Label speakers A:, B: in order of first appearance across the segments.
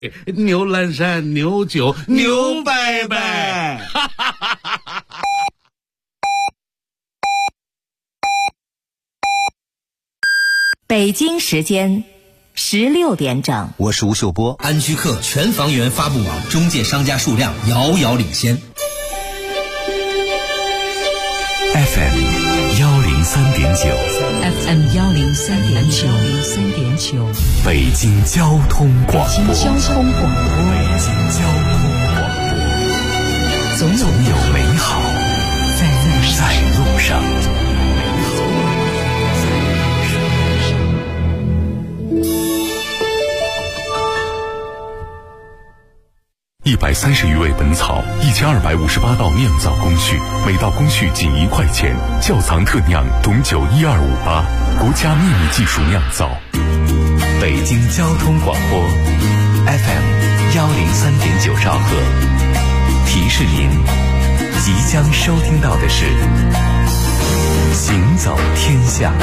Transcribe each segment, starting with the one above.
A: 牛栏山，牛酒，牛拜拜。
B: 北京时间16点整，
C: 我是吴秀波。
D: 安居客全房源发布网中介商家数量遥遥领先。
C: FM 103.9，FM
B: 103.9，
C: 北京交通广播，
B: 北京交通广播，
C: 总有美好在路上。130余味本草，1258道酿造工序，每道工序仅1块钱。窖藏特酿董酒1258，国家秘密技术酿造。北京交通广播 FM 103.9兆赫，提示您即将收听到的是行走天下。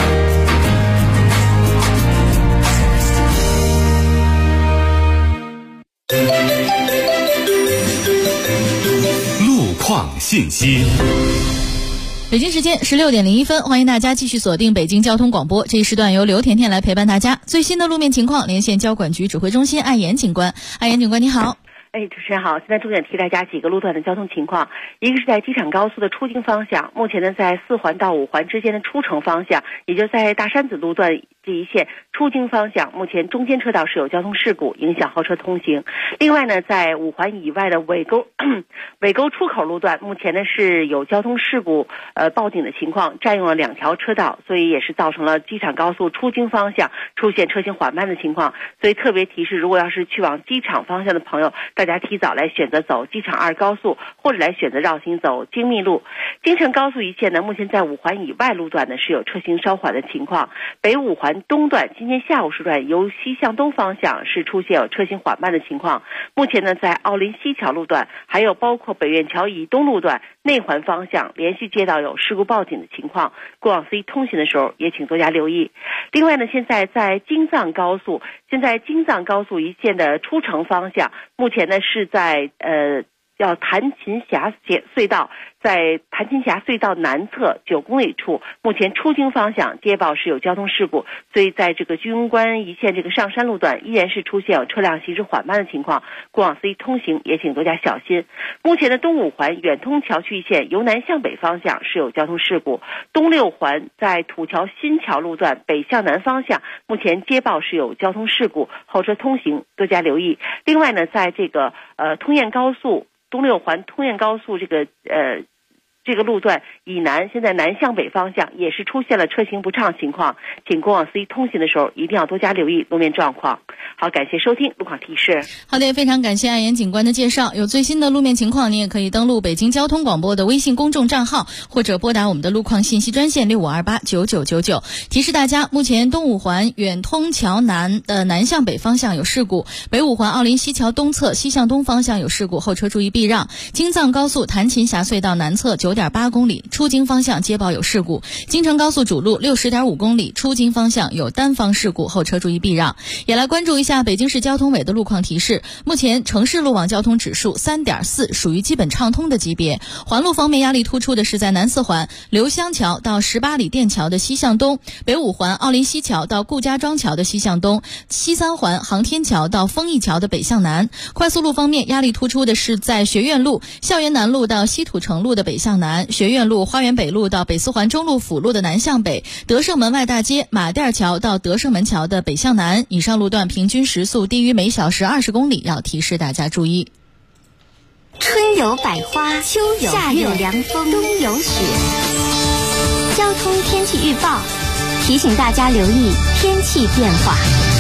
C: 信息。
E: 北京时间16点01分，欢迎大家继续锁定北京交通广播。这一时段由刘甜甜来陪伴大家。最新的路面情况，连线交管局指挥中心艾岩警官。艾岩警官，你好。
F: 主持人好，现在重点提大家几个路段的交通情况。一个是在机场高速的出京方向，目前呢在4环到5环之间的出城方向，也就在大山子路段这一线出京方向，目前中间车道是有交通事故，影响后车通行。另外呢，在5环以外的尾沟出口路段，目前呢是有交通事故报警的情况，占用了2条车道，所以也是造成了机场高速出京方向出现车行缓慢的情况。所以特别提示，如果要是去往机场方向的朋友，大家提早来选择走机场2高速，或者来选择绕行走京密路。京承高速一线呢，目前在5环以外路段呢是有车行稍缓的情况。北5环东段今天下午时段由西向东方向是出现有车行缓慢的情况。目前呢，在奥林西桥路段，还有包括北苑桥以东路段内环方向连续接到有事故报警的情况，过往 C 通行的时候也请多加留意。另外呢，现在在京藏高速一线的出城方向，目前呢是在叫弹琴峡隧道，在弹琴峡隧道南侧9公里处，目前出京方向接报是有交通事故，所以在这个居庸关一线这个上山路段依然是出现有车辆行驶缓慢的情况，过往 C 通行也请多加小心。目前的东5环远通桥区一线由南向北方向是有交通事故，东6环在土桥新桥路段北向南方向目前接报是有交通事故，后车通行多加留意。另外呢，在这个通燕高速东6环通燕高速这个路段以南，现在南向北方向也是出现了车行不畅情况，请过往 C 通行的时候一定要多加留意路面状况。好，感谢收听路况提示。
E: 好的，非常感谢艾岩警官的介绍。有最新的路面情况，您也可以登录北京交通广播的微信公众账号，或者拨打我们的路况信息专线65289999。提示大家，目前东5环远通桥南的南向北方向有事故，北5环奥林西桥东侧西向东方向有事故，后车注意避让。京藏高速弹琴峡隧道南侧9.8公里出京方向接报有事故，京承高速主路60.5公里出京方向有单方事故，后车注意避让。也来关注一下北京市交通委的路况提示，目前城市路网交通指数3.4，属于基本畅通的级别。环路方面压力突出的是在南4环刘湘桥到18里店桥的西向东，北5环奥林西桥到顾家庄桥的西向东，西3环航天桥到丰益桥的北向南。快速路方面压力突出的是在学院路校园南路到西土城路的北向南，学院路花园北路到北4环中路辅路的南向北，德胜门外大街马甸桥到德胜门桥的北向南。以上路段平均时速低于每小时20公里，要提示大家注意。
G: 春有百花，秋有月，夏有凉风，冬有雪。交通天气预报提醒大家留意天气变化。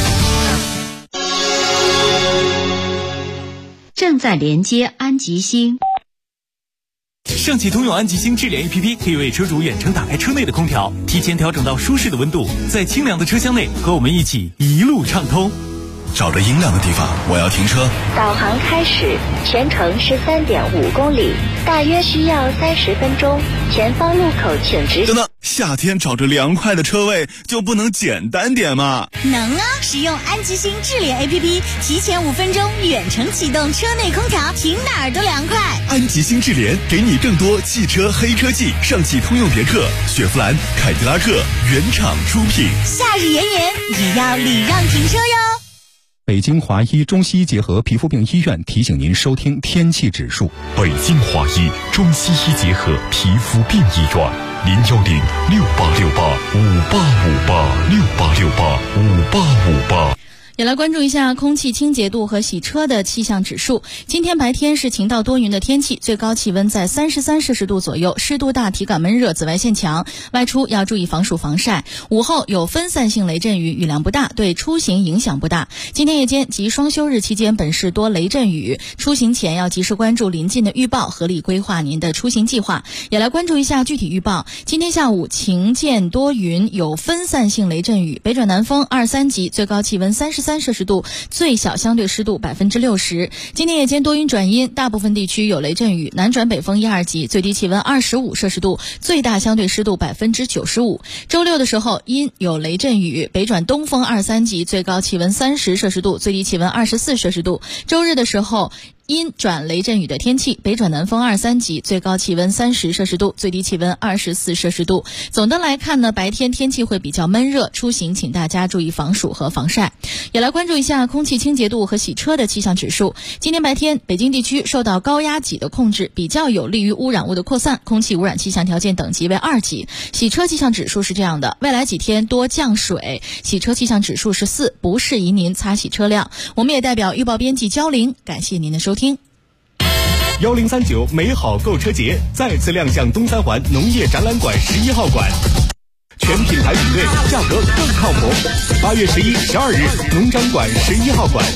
B: 正在连接安吉星。
H: 上汽通用安吉星智联 APP 可以为车主远程打开车内的空调，提前调整到舒适的温度，在清凉的车厢内和我们一起一路畅通。
I: 找着阴凉的地方，我要停车。
J: 导航开始，全程13.5公里，大约需要30分钟。前方路口请直行。
I: 等等， 夏天找着凉快的车位就不能简单点吗？
K: 能啊！使用安吉星智联 APP， 提前5分钟远程启动车内空调，停哪儿都凉快。
I: 安吉星智联给你更多汽车黑科技，上汽通用别克、雪佛兰、凯迪拉克原厂出品。
K: 夏日炎炎也要礼让停车哟。
L: 北京华医中西医结合皮肤病医院提醒您收听天气指数。
C: 北京华医中西医结合皮肤病医院，0106868585858
E: 也来关注一下空气清洁度和洗车的气象指数。今天白天是晴到多云的天气，最高气温在33摄氏度左右，湿度大，体感闷热，紫外线强，外出要注意防暑防晒。午后有分散性雷阵雨，雨量不大，对出行影响不大。今天夜间及双休日期间本市多雷阵雨，出行前要及时关注临近的预报，合理规划您的出行计划。也来关注一下具体预报。今天下午晴间多云，有分散性雷阵雨，北转南风2、3级，最高气温33摄氏度，最小相对湿度60%。今天夜间多云转阴，大部分地区有雷阵雨，南转北风1、2级，最低气温25摄氏度，最大相对湿度95%。周六的时候阴有雷阵雨，北转东风2、3级，最高气温30摄氏度，最低气温24摄氏度。周日的时候阴转雷阵雨的天气，北转南风2、3级，最高气温30摄氏度，最低气温24摄氏度。总的来看呢，白天天气会比较闷热，出行请大家注意防暑和防晒。也来关注一下空气清洁度和洗车的气象指数。今天白天，北京地区受到高压脊的控制，比较有利于污染物的扩散，空气污染气象条件等级为2级。洗车气象指数是这样的，未来几天多降水，洗车气象指数是4，不适宜您擦洗车辆。我们也代表预报编辑焦玲，感谢您的收听。
H: 1039美好购车节再次亮相东三环农业展览馆11号馆，全品牌比对，价格更靠谱。8月11、12日，农展馆11号馆。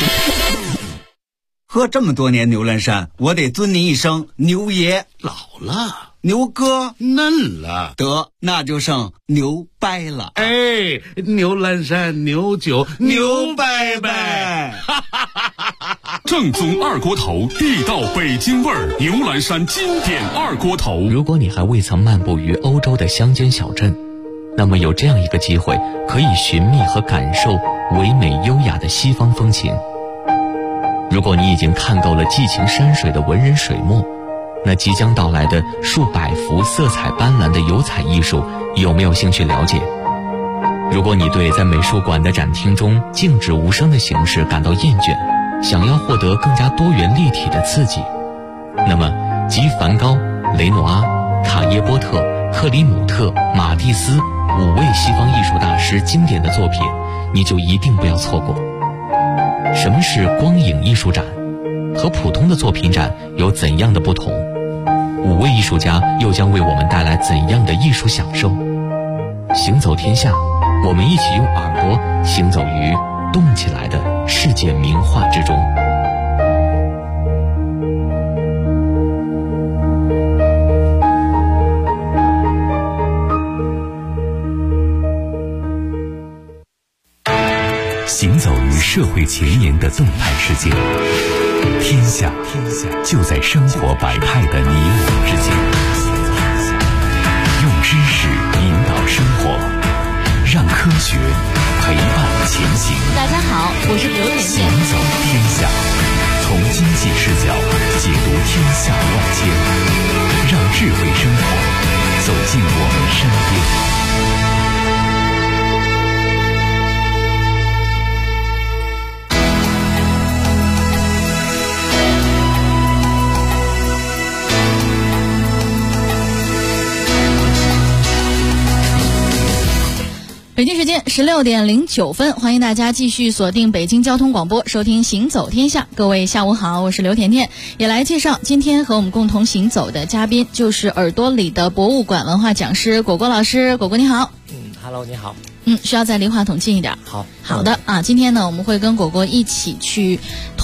M: 喝这么多年牛栏山，我得尊您一声牛爷。
A: 老了，
M: 牛哥
A: 嫩了，
M: 得那就剩牛掰了。
A: 哎，牛栏山牛酒牛掰掰。
C: 正宗二锅头，地道北京味儿，牛栏山经典二锅头。
N: 如果你还未曾漫步于欧洲的乡间小镇，那么有这样一个机会，可以寻觅和感受唯美优雅的西方风情。如果你已经看够了寄情山水的文人水墨，那即将到来的数百幅色彩斑斓的油彩艺术，有没有兴趣了解？如果你对在美术馆的展厅中静止无声的形式感到厌倦，想要获得更加多元立体的刺激，那么集梵高、雷诺阿、卡耶波特、克里姆特、马蒂斯5位西方艺术大师经典的作品，你就一定不要错过。什么是光影艺术展？和普通的作品展有怎样的不同？5位艺术家又将为我们带来怎样的艺术享受？行走天下，我们一起用耳朵行走于动起来的世界名画之中。
C: 行走于社会前沿的动态世界，天下就在生活百态的你我之间。用知识引导生活，让科学陪伴前行。
E: 大家好，我是刘甜甜。
C: 行走天下，从经济视角解读天下万千，让智慧生活走进我们身边。
E: 北京时间16点09分，欢迎大家继续锁定北京交通广播，收听行走天下。各位下午好，我是刘甜甜，也来介绍今天和我们共同行走的嘉宾，就是耳朵里的博物馆文化讲师果果老师。果果你好。
O: Hello， 你好。
E: 需要再离话筒近一点。好的啊，今天呢，我们会跟果果一起去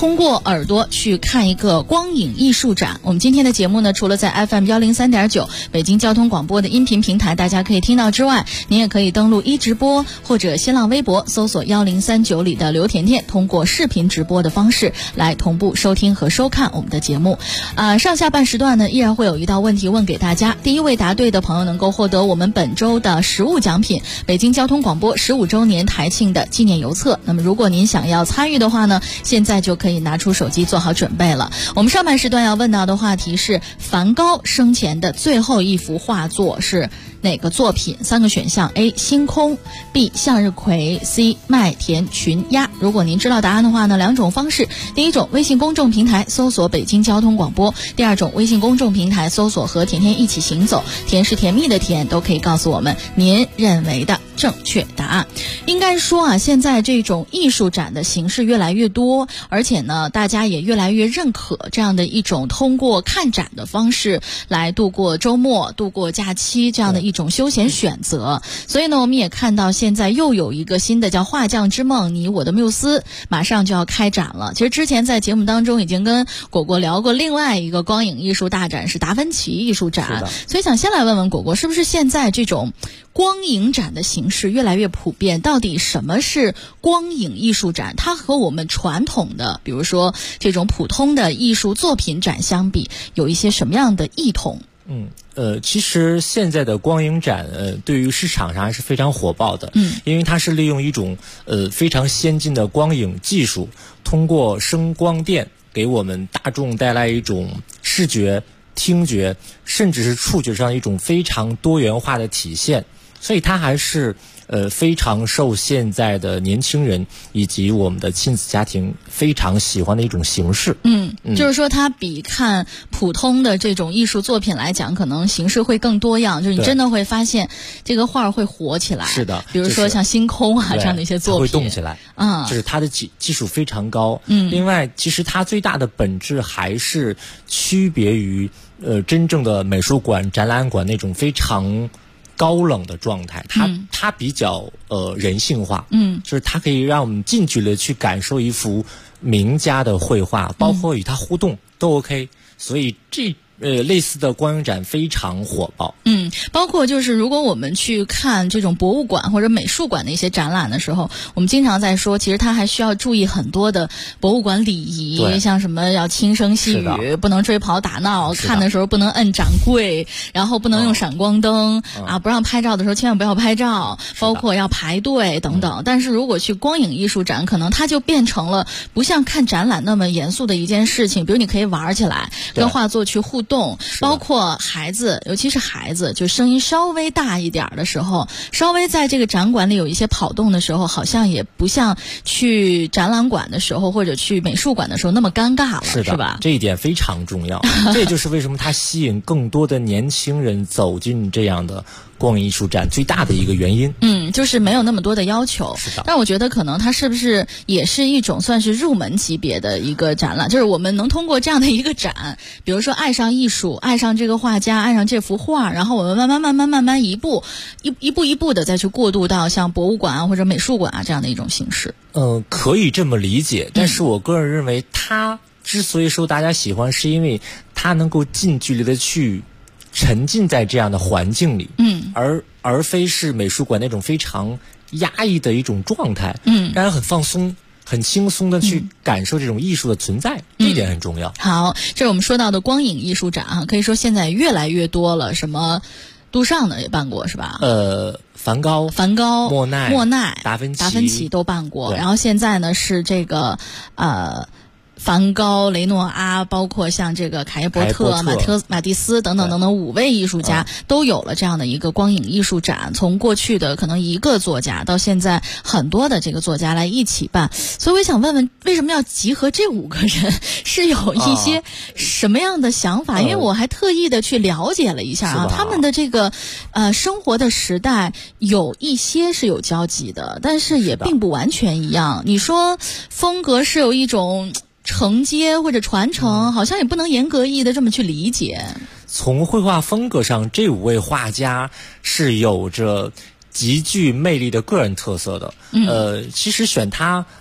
E: 通过耳朵去看一个光影艺术展。我们今天的节目呢，除了在 FM 103.9北京交通广播的音频平台大家可以听到之外，您也可以登录直播或者新浪微博搜索1039里的刘甜甜，通过视频直播的方式来同步收听和收看我们的节目。上下半时段呢，依然会有一道问题问给大家，第一位答对的朋友能够获得我们本周的实物奖品，北京交通广播15周年台庆的纪念邮册。那么如果您想要参与的话呢，现在就可以拿出手机做好准备了。我们上半时段要问到的话题是梵高生前的最后一幅画作是哪个作品？3个选项 A 星空， B 向日葵， C 麦田群鸦。如果您知道答案的话呢，2种方式，第一种微信公众平台搜索北京交通广播，第2种微信公众平台搜索和甜甜一起行走，甜是甜蜜的甜，都可以告诉我们您认为的正确答案。应该说现在这种艺术展的形式越来越多，而且呢大家也越来越认可这样的一种通过看展的方式来度过周末、度过假期这样的一种休闲选择。所以呢我们也看到现在又有一个新的叫画匠之梦你我的缪斯马上就要开展了。其实之前在节目当中已经跟果果聊过另外一个光影艺术大展是达芬奇艺术展，所以想先来问问果果，是不是现在这种光影展的形式越来越普遍？到底什么是光影艺术展？它和我们传统的比如说这种普通的艺术作品展相比，有一些什么样的异同？
O: 其实现在的光影展对于市场上还是非常火爆的，因为它是利用一种非常先进的光影技术，通过声光电给我们大众带来一种视觉、听觉甚至是触觉上一种非常多元化的体现，所以它还是非常受现在的年轻人以及我们的亲子家庭非常喜欢的一种形式。
E: 就是说它比看普通的这种艺术作品来讲，可能形式会更多样，就是你真的会发现这个画会活起来。
O: 是的，
E: 比如说像星空这样的一些作品，
O: 它会动起来。就是它的技术非常高。另外，其实它最大的本质还是区别于真正的美术馆、展览馆那种非常高冷的状态，它比较人性化，就是它可以让我们近距离的去感受一幅名家的绘画，包括与它互动都 OK， 所以类似的光影展非常火爆。
E: 包括就是如果我们去看这种博物馆或者美术馆的一些展览的时候，我们经常在说其实它还需要注意很多的博物馆礼仪，像什么要轻声细语，不能追跑打闹，看的时候不能摁掌柜，然后不能用闪光灯不让拍照的时候千万不要拍照，包括要排队等等。但是如果去光影艺术展，可能它就变成了不像看展览那么严肃的一件事情，比如你可以玩起来，跟画作去互动，包括孩子，尤其是孩子就声音稍微大一点的时候，稍微在这个展馆里有一些跑动的时候，好像也不像去展览馆的时候或者去美术馆的时候那么尴尬了，是吧？
O: 这一点非常重要。这也就是为什么它吸引更多的年轻人走进这样的光影艺术展最大的一个原因。
E: 就是没有那么多的要求。
O: 是的。
E: 但我觉得可能它是不是也是一种算是入门级别的一个展览，就是我们能通过这样的一个展，比如说爱上艺术，爱上这个画家，爱上这幅画，然后我们慢慢一步的再去过渡到像博物馆或者美术馆这样的一种形式。
O: 可以这么理解，但是我个人认为它之所以受大家喜欢，是因为它能够近距离的去沉浸在这样的环境里，而非是美术馆那种非常压抑的一种状态，让人很放松、很轻松的去感受这种艺术的存在，这一点很重要。
E: 好，这是我们说到的光影艺术展可以说现在越来越多了，什么杜尚的也办过是吧？
O: 梵高、莫奈、达芬奇
E: 都办过，然后现在呢是这个梵高、雷诺阿，包括像这个卡耶伯特、马蒂斯等等5位艺术家都有了这样的一个光影艺术展，从过去的可能一个作家到现在很多的这个作家来一起办。所以我想问问，为什么要集合这5个人？是有一些什么样的想法？因为我还特意的去了解了一下他们的这个生活的时代有一些是有交集的，但是也并不完全一样。你说风格是有一种承接或者传承，好像也不能严格意义的这么去理解。
O: 从绘画风格上，这5位画家是有着极具魅力的个人特色的。其实选他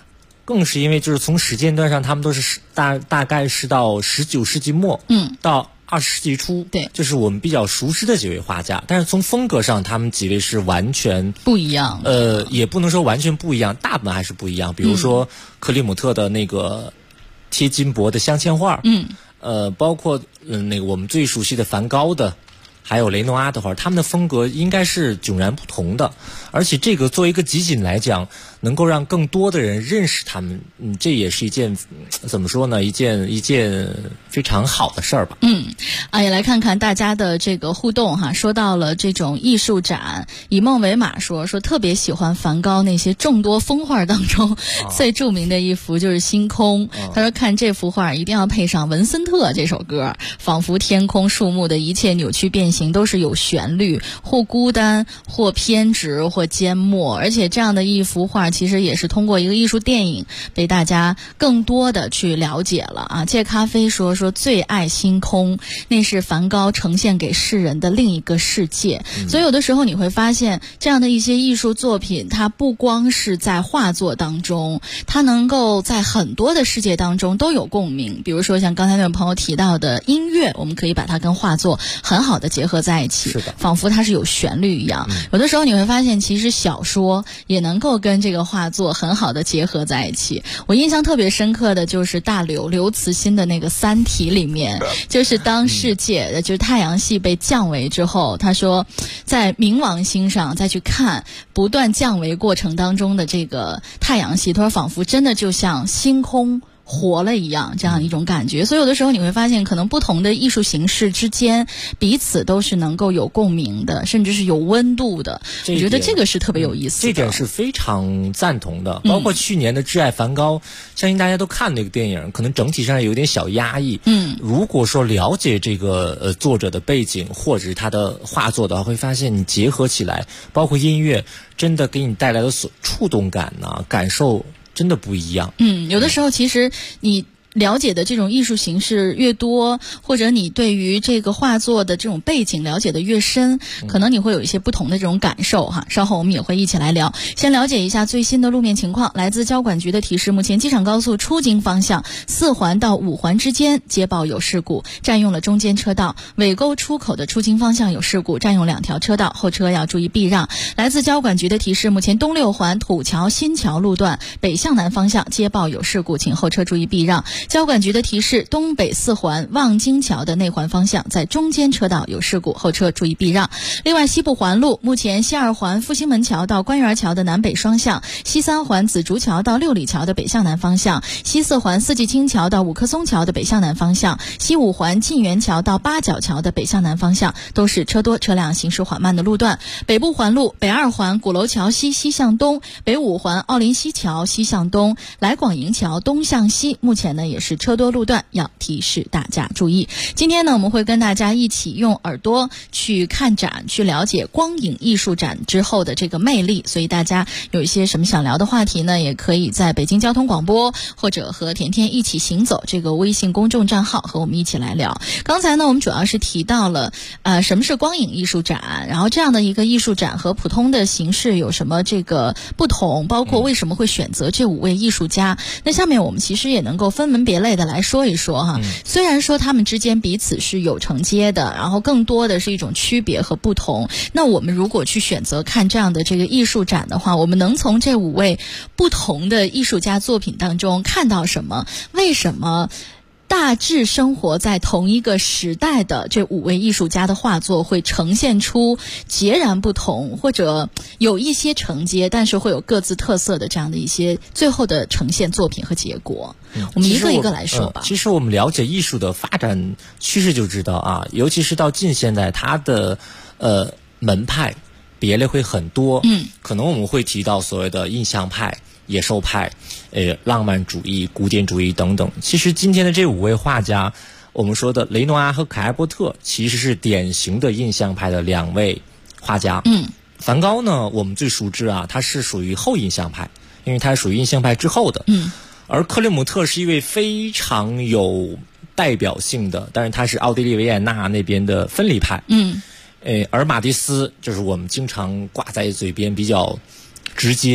O: 更是因为就是从时间段上，他们都是大概是到19世纪末，到20世纪初，
E: 对，
O: 就是我们比较熟知的几位画家。但是从风格上，他们几位是完全
E: 不一样。
O: 也不能说完全不一样，大部分还是不一样。比如说克里姆特的那个贴金箔的镶嵌画，包括那个我们最熟悉的梵高的，还有雷诺阿的画，他们的风格应该是迥然不同的。而且这个作为一个集锦来讲，能够让更多的人认识他们，这也是一件怎么说呢？一件非常好的事儿吧。
E: 也来看看大家的这个互动哈。说到了这种艺术展，以梦为马说特别喜欢梵高那些众多风画当中最著名的一幅就是《星空》。他说看这幅画一定要配上文森特这首歌，仿佛天空树木的一切扭曲变形都是有旋律，或孤单，或偏执，或缄默。而且这样的一幅画其实也是通过一个艺术电影被大家更多的去了解了啊。借咖啡说最爱星空，那是梵高呈现给世人的另一个世界。所以有的时候你会发现这样的一些艺术作品，它不光是在画作当中，它能够在很多的世界当中都有共鸣。比如说像刚才那位朋友提到的音乐，我们可以把它跟画作很好的结合在一起，
O: 是的，
E: 仿佛它是有旋律一样。有的时候你会发现其实小说也能够跟这个画作很好的结合在一起。我印象特别深刻的就是大刘慈欣的那个《三体》里面，就是当世界就是太阳系被降维之后，他说在冥王星上再去看不断降维过程当中的这个太阳系，他说仿佛真的就像星空活了一样，这样一种感觉。所以有的时候你会发现可能不同的艺术形式之间彼此都是能够有共鸣的，甚至是有温度的。我觉得这个是特别有意思的，
O: 这点是非常赞同的。包括去年的《挚爱梵高》，相信大家都看那个电影，可能整体上有点小压抑。如果说了解这个作者的背景或者是他的画作的话，会发现你结合起来，包括音乐，真的给你带来的触动感呢，感受真的不一样。
E: 有的时候其实你了解的这种艺术形式越多，或者你对于这个画作的这种背景了解的越深，可能你会有一些不同的这种感受哈。稍后我们也会一起来聊。先了解一下最新的路面情况。来自交管局的提示，目前机场高速出京方向4环到5环之间接报有事故，占用了中间车道。尾沟出口的出京方向有事故，占用2条车道，后车要注意避让。来自交管局的提示，目前东6环土桥新桥路段北向南方向接报有事故，请后车注意避让。交管局的提示，东北4环望京桥的内环方向在中间车道有事故，后车注意避让。另外西部环路，目前西2环复兴门桥到官园桥的南北双向，西3环紫竹桥到六里桥的北向南方向，西4环四季青桥到五棵松桥的北向南方向，西5环沁园桥到八角桥的北向南方向都是车多车辆行驶缓慢的路段。北部环路，北2环鼓楼桥西向东，北5环奥林西桥西向东，来广营桥东向西，目前呢也是车多路段，要提示大家注意。今天呢我们会跟大家一起用耳朵去看展，去了解光影艺术展之后的这个魅力。所以大家有一些什么想聊的话题呢，也可以在北京交通广播或者和甜甜一起行走这个微信公众账号和我们一起来聊。刚才呢我们主要是提到了什么是光影艺术展，然后这样的一个艺术展和普通的形式有什么这个不同，包括为什么会选择这5位艺术家。那下面我们其实也能够分门别类的来说一说哈。虽然说他们之间彼此是有承接的，然后更多的是一种区别和不同。那我们如果去选择看这样的这个艺术展的话，我们能从这5位不同的艺术家作品当中看到什么？为什么大致生活在同一个时代的这5位艺术家的画作会呈现出截然不同，或者有一些承接，但是会有各自特色的这样的一些最后的呈现作品和结果？我们一个一个来说吧。
O: 其实我们了解艺术的发展趋势就知道啊，尤其是到近现代，它的门派别类会很多。可能我们会提到所谓的印象派、野兽派、浪漫主义、古典主义等等。其实今天的这5位画家，我们说的雷诺阿和凯埃伯特其实是典型的印象派的2位画家。梵高呢，我们最熟知啊，他是属于后印象派，因为他是属于印象派之后的。而克里姆特是一位非常有代表性的，但是他是奥地利维也纳那边的分离派。而马蒂斯就是我们经常挂在嘴边比较直接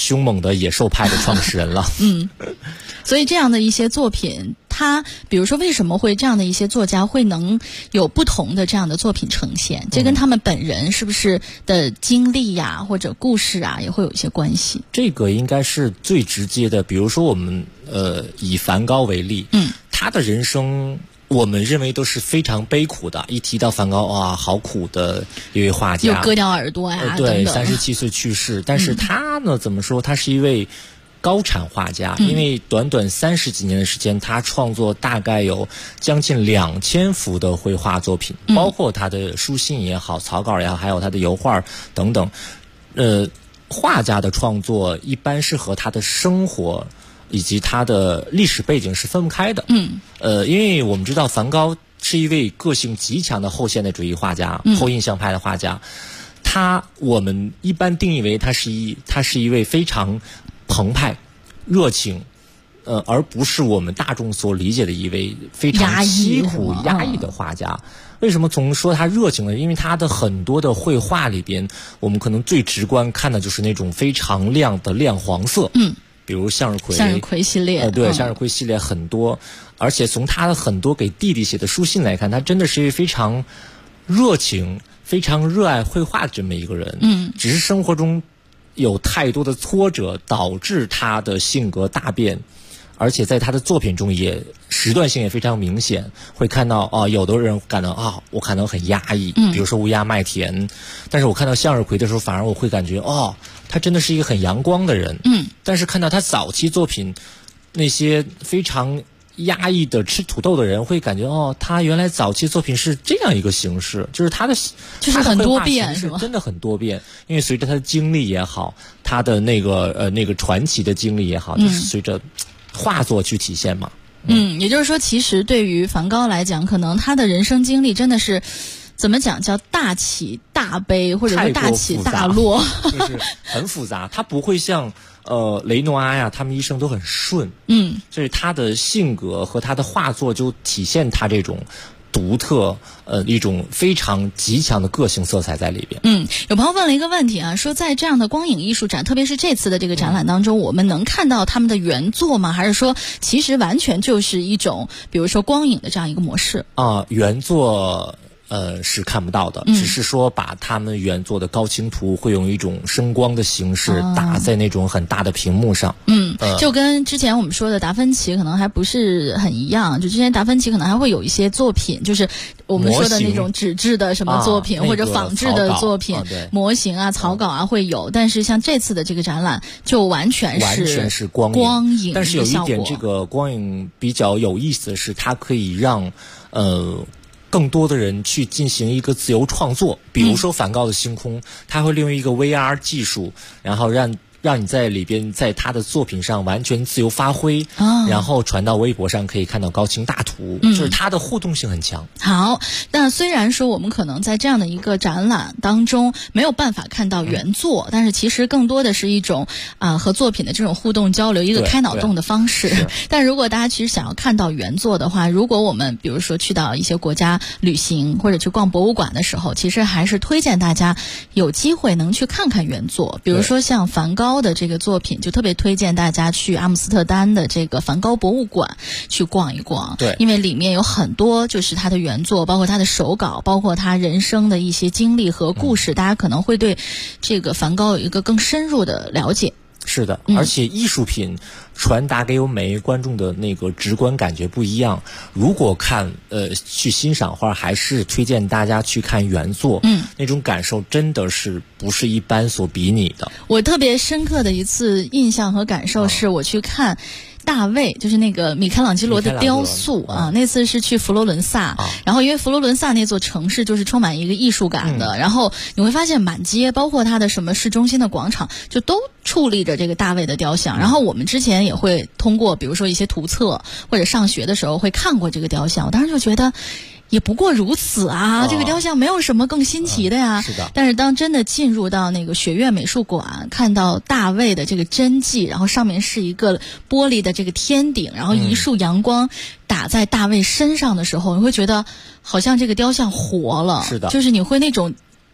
O: 凶猛的野兽派的创始人了。
E: 所以这样的一些作品，他比如说为什么会这样的一些作家会能有不同的这样的作品呈现，这跟他们本人是不是的经历呀或者故事啊也会有一些关系。
O: 这个应该是最直接的，比如说我们以梵高为例，他的人生我们认为都是非常悲苦的，一提到梵高，哇，好苦的一位画家，
E: 有割掉耳朵呀，
O: 对，37岁去世。但是他呢，怎么说？他是一位高产画家，因为短短30几年的时间，他创作大概有将近2000幅的绘画作品，包括他的书信也好，草稿也好，还有他的油画等等。画家的创作一般是和他的生活以及他的历史背景是分不开的。因为我们知道梵高是一位个性极强的后现代主义画家，后印象派的画家。我们一般定义为他是一位非常澎湃、热情，而不是我们大众所理解的一位非常凄苦、压抑的画家。为什么总说他热情呢？因为他的很多的绘画里边，我们可能最直观看的就是那种非常亮的亮黄色。比如向日葵
E: 系列，
O: 对，向日葵系列很多，而且从他的很多给弟弟写的书信来看，他真的是一位非常热情、非常热爱绘画的这么一个人。只是生活中有太多的挫折，导致他的性格大变，而且在他的作品中也时段性也非常明显，会看到有的人感到我看到很压抑，比如说乌鸦麦田，但是我看到向日葵的时候，反而我会感觉他真的是一个很阳光的人。但是看到他早期作品那些非常压抑的吃土豆的人，会感觉他原来早期作品是这样一个形式，就是他的
E: 就是很多变，
O: 是真的很多变。因为随着他的经历也好，他的那个传奇的经历也好，就是随着画作去体现嘛。
E: 也就是说，其实对于梵高来讲，可能他的人生经历真的是怎么讲，叫大起大悲，或者说大起大落，
O: 就是很复杂。他不会像雷诺阿呀，他们一生都很顺。所以他的性格和他的画作就体现他这种独特一种非常极强的个性色彩在里边。
E: 有朋友问了一个问题啊，说在这样的光影艺术展，特别是这次的这个展览当中，我们能看到他们的原作吗？还是说其实完全就是一种比如说光影的这样一个模式？
O: 原作是看不到的，只是说把他们原作的高清图会用一种声光的形式打在那种很大的屏幕上。
E: 就跟之前我们说的达芬奇可能还不是很一样，就之前达芬奇可能还会有一些作品，就是我们说的那种纸质的什么作品，或者仿制的作品，模型啊、草稿啊会有，但是像这次的这个展览就完全是光影。
O: 但是有一点，这个光影比较有意思的是，它可以让更多的人去进行一个自由创作。比如说梵高的星空，他会利用一个 VR 技术，然后让你在里边在他的作品上完全自由发挥，然后传到微博上可以看到高清大图，就是它的互动性很强。
E: 好，那虽然说我们可能在这样的一个展览当中没有办法看到原作，但是其实更多的是一种和作品的这种互动交流，一个开脑洞的方式。但如果大家其实想要看到原作的话，如果我们比如说去到一些国家旅行或者去逛博物馆的时候，其实还是推荐大家有机会能去看看原作。比如说像梵高的这个作品，就特别推荐大家去阿姆斯特丹的这个梵高博物馆去逛一逛。因为里面有很多就是他的原作，包括他的手稿，包括他人生的一些经历和故事，大家可能会对这个梵高有一个更深入的了解。
O: 是的，而且艺术品传达给我们每一个观众的那个直观感觉不一样。如果去欣赏或者还是推荐大家去看原作，那种感受真的是不是一般所比拟的。
E: 我特别深刻的一次印象和感受是我去看大卫，就是那个米开朗基罗的雕塑那次是去佛罗伦萨，然后因为佛罗伦萨那座城市就是充满一个艺术感的，然后你会发现满街包括它的什么市中心的广场就都矗立着这个大卫的雕像。然后我们之前也会通过比如说一些图册或者上学的时候会看过这个雕像，我当时就觉得也不过如此啊，这个雕像没有什么更新奇的呀。
O: 是的。
E: 但是当真的进入到那个学院美术馆，看到大卫的这个真迹，然后上面是一个玻璃的这个天顶，然后一束阳光打在大卫身上的时候，你会觉得好像这个雕像活了。
O: 是的。
E: 就是你会那种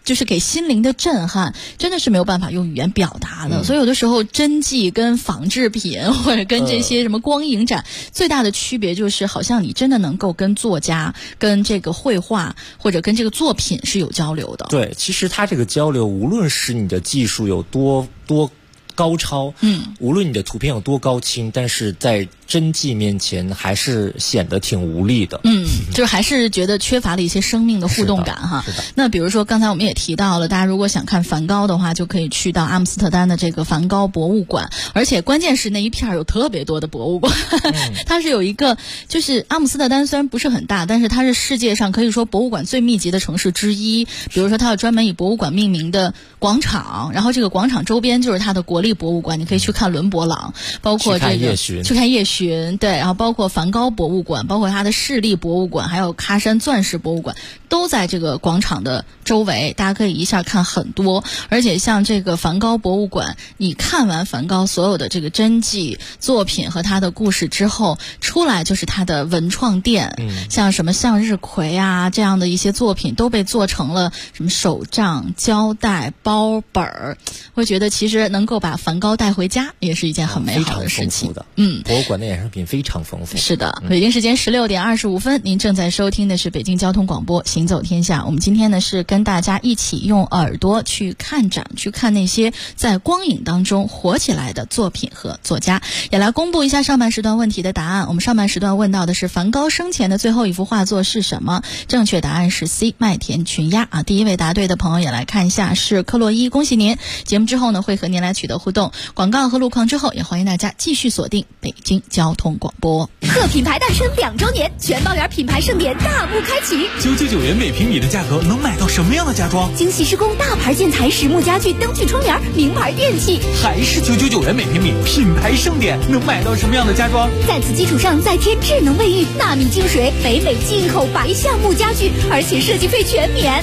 E: 就是给心灵的震撼，真的是没有办法用语言表达的。所以有的时候真迹跟仿制品或者跟这些什么光影展，最大的区别就是好像你真的能够跟作家、跟这个绘画或者跟这个作品是有交流的。
O: 对，其实它这个交流，无论是你的技术有多高超，无论你的图片有多高清，但是在真迹面前还是显得挺无力的。
E: 就是还是觉得缺乏了一些生命的互动感哈。那比如说刚才我们也提到了，大家如果想看梵高的话，就可以去到阿姆斯特丹的这个梵高博物馆，而且关键是那一片有特别多的博物馆。它是有一个，就是阿姆斯特丹虽然不是很大，但是它是世界上可以说博物馆最密集的城市之一。比如说它有专门以博物馆命名的广场，然后这个广场周边就是它的国立博物馆，你可以去看伦勃朗，包括这个去看夜巡，对，然后包括梵高博物馆，包括它的市立博物馆，还有喀山钻石博物馆，都在这个广场的周围，大家可以一下看很多。而且像这个梵高博物馆，你看完梵高所有的这个真迹作品和他的故事之后，出来就是他的文创店，像什么向日葵啊这样的一些作品都被做成了什么手账、胶带、包本儿。会觉得其实能够把梵高带回家也是一件很美好的事情。
O: 博物馆的衍生品非常丰富。
E: 是的，北京时间16点25分，您正在收听的是北京交通广播《行走天下》。我们今天呢是跟大家一起用耳朵去看展，去看那些在光影当中火起来的作品和作家。也来公布一下上半时段问题的答案。我们上半时段问到的是梵高生前的最后一幅画作是什么？正确答案是 C， 麦田群鸦啊。第一位答对的朋友也来看一下，是克洛伊，恭喜您。节目之后呢会和您来取得互动，广告和路况之后，也欢迎大家继续锁定北京交通广播。
K: 贺品牌诞生2周年，全包园品牌盛典大幕开启
H: ，999元每平米的价格能买到什么样的家装？
K: 精细施工大牌建材、实木家具、灯具窗帘、名牌电器，
H: 还是999元每平米，品牌盛典能买到什么样的家装？
K: 在此基础上再添智能卫浴、纳米净水、北美进口白橡木家具，而且设计费全免。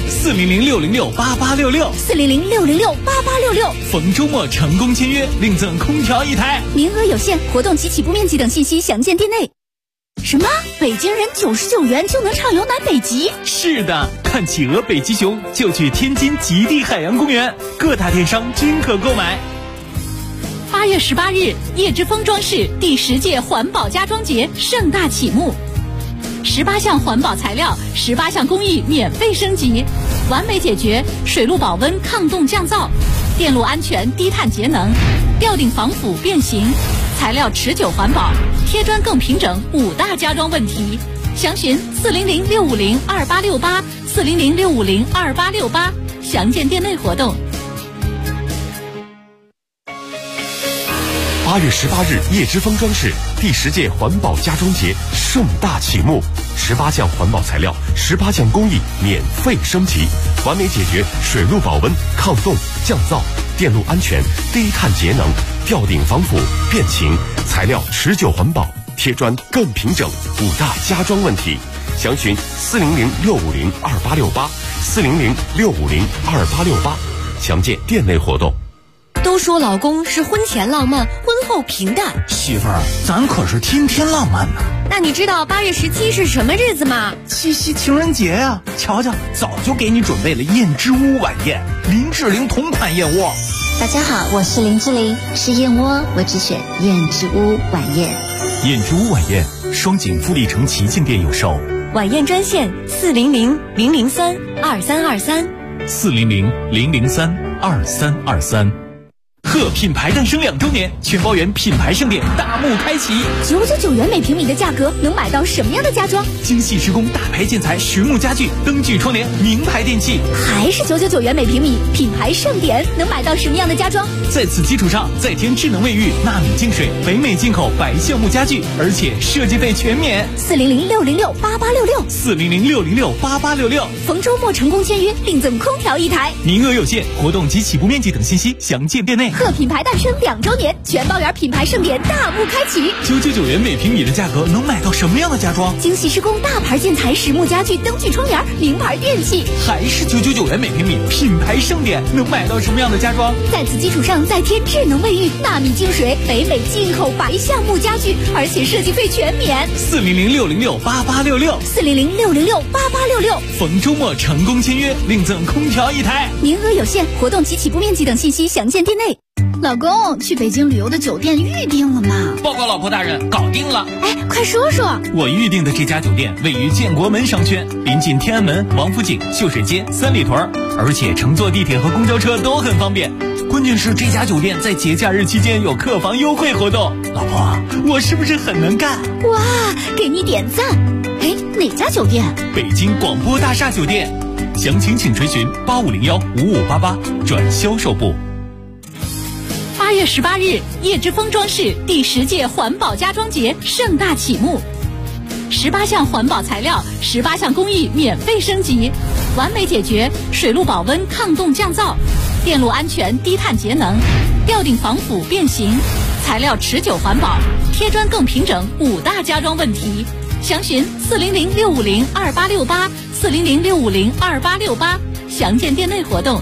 H: 400-606-8866，400-606-8866，逢周末成功签约，另赠空调1台，
K: 名额有限，活动及起步面积等信息详见店内。什么？北京人99元就能畅游南北极？
H: 是的，看企鹅、北极熊就去天津极地海洋公园，各大电商均可购买。
K: 8月18日，叶之峰装饰第10届环保家装节盛大启幕，18项环保材料、18项工艺免费升级，完美解决水路保温、抗冻降噪、电路安全、低碳节能、吊顶防腐变形、材料持久环保、贴砖更平整5大家装问题。详询400-650-2868，400-650-2868，详见店内活动。
I: 8月18日，叶之峰装饰第10届环保家装节盛大启幕，18项环保材料、18项工艺免费升级，完美解决水路保温、抗冻、降噪、电路安全、低碳节能、吊顶防腐、变形、材料持久环保、贴砖更平整5大家装问题。详询400-650-2868，400-650-2868，详见店内活动。
K: 都说老公是婚前浪漫，婚后平淡。
H: 媳妇儿，咱可是天天浪漫呢。
K: 那你知道8月17是什么日子吗？
H: 七夕情人节呀！瞧瞧，早就给你准备了燕之屋晚宴，林志玲同款燕窝。
P: 大家好，我是林志玲，吃燕窝我只选燕之屋晚宴。
H: 燕之屋晚宴，双井富力城旗舰店有售。
K: 晚宴专线
H: 400-003-2323，400-003-2323。贺品牌诞生2周年，全包园品牌盛典大幕开启
K: ，999元每平米的价格能买到什么样的家装？
H: 精细施工大牌建材、实木家具、灯具窗帘、名牌电器，
K: 还是999元每平米，品牌盛典能买到什么样的家装？
H: 在此基础上再添智能卫浴、纳米净水、北美进口白橡木家具，而且设计费全免。
K: 400-606-8866，400-606-8866，逢周末成功签约，另赠空调1台，
H: 名额有限，活动及起步面积等信息详见店内。
K: 贺
Q: 品牌诞生2周年，全包园品牌盛典大幕开启。
R: 999元每平米的价格能买到什么样的家装？
Q: 精细施工大牌建材、实木家具、灯具窗帘、名牌电器。
R: 还是999元每平米，品牌盛典能买到什么样的家装？
Q: 在此基础上再添智能卫浴、纳米净水、北美进口白橡木家具，而且设计费全免。
R: 400-606-8866，400-606-8866。逢周末成功签约，另赠空调1台，
Q: 名额有限，活动及起步面积等信息详见店内。老公，去北京旅游的酒店预定了吗？
R: 报告老婆大人，搞定了。
Q: 哎，快说说。
R: 我预定的这家酒店位于建国门商圈，临近天安门、王府井、秀水街、三里屯，而且乘坐地铁和公交车都很方便。关键是这家酒店在节假日期间有客房优惠活动。老婆，我是不是很能干？
Q: 哇，给你点赞。哎，哪家酒店？
R: 北京广播大厦酒店。详情请垂询8501-5588转销售部。
K: 8月18日，叶之峰装饰第10届环保家装节盛大启幕，18项环保材料，18项工艺免费升级，完美解决水路保温、抗冻降噪、电路安全、低碳节能、吊顶防腐变形、材料持久环保、贴砖更平整5大家装问题。详询400-650-2868，400-650-2868，详见店内活动。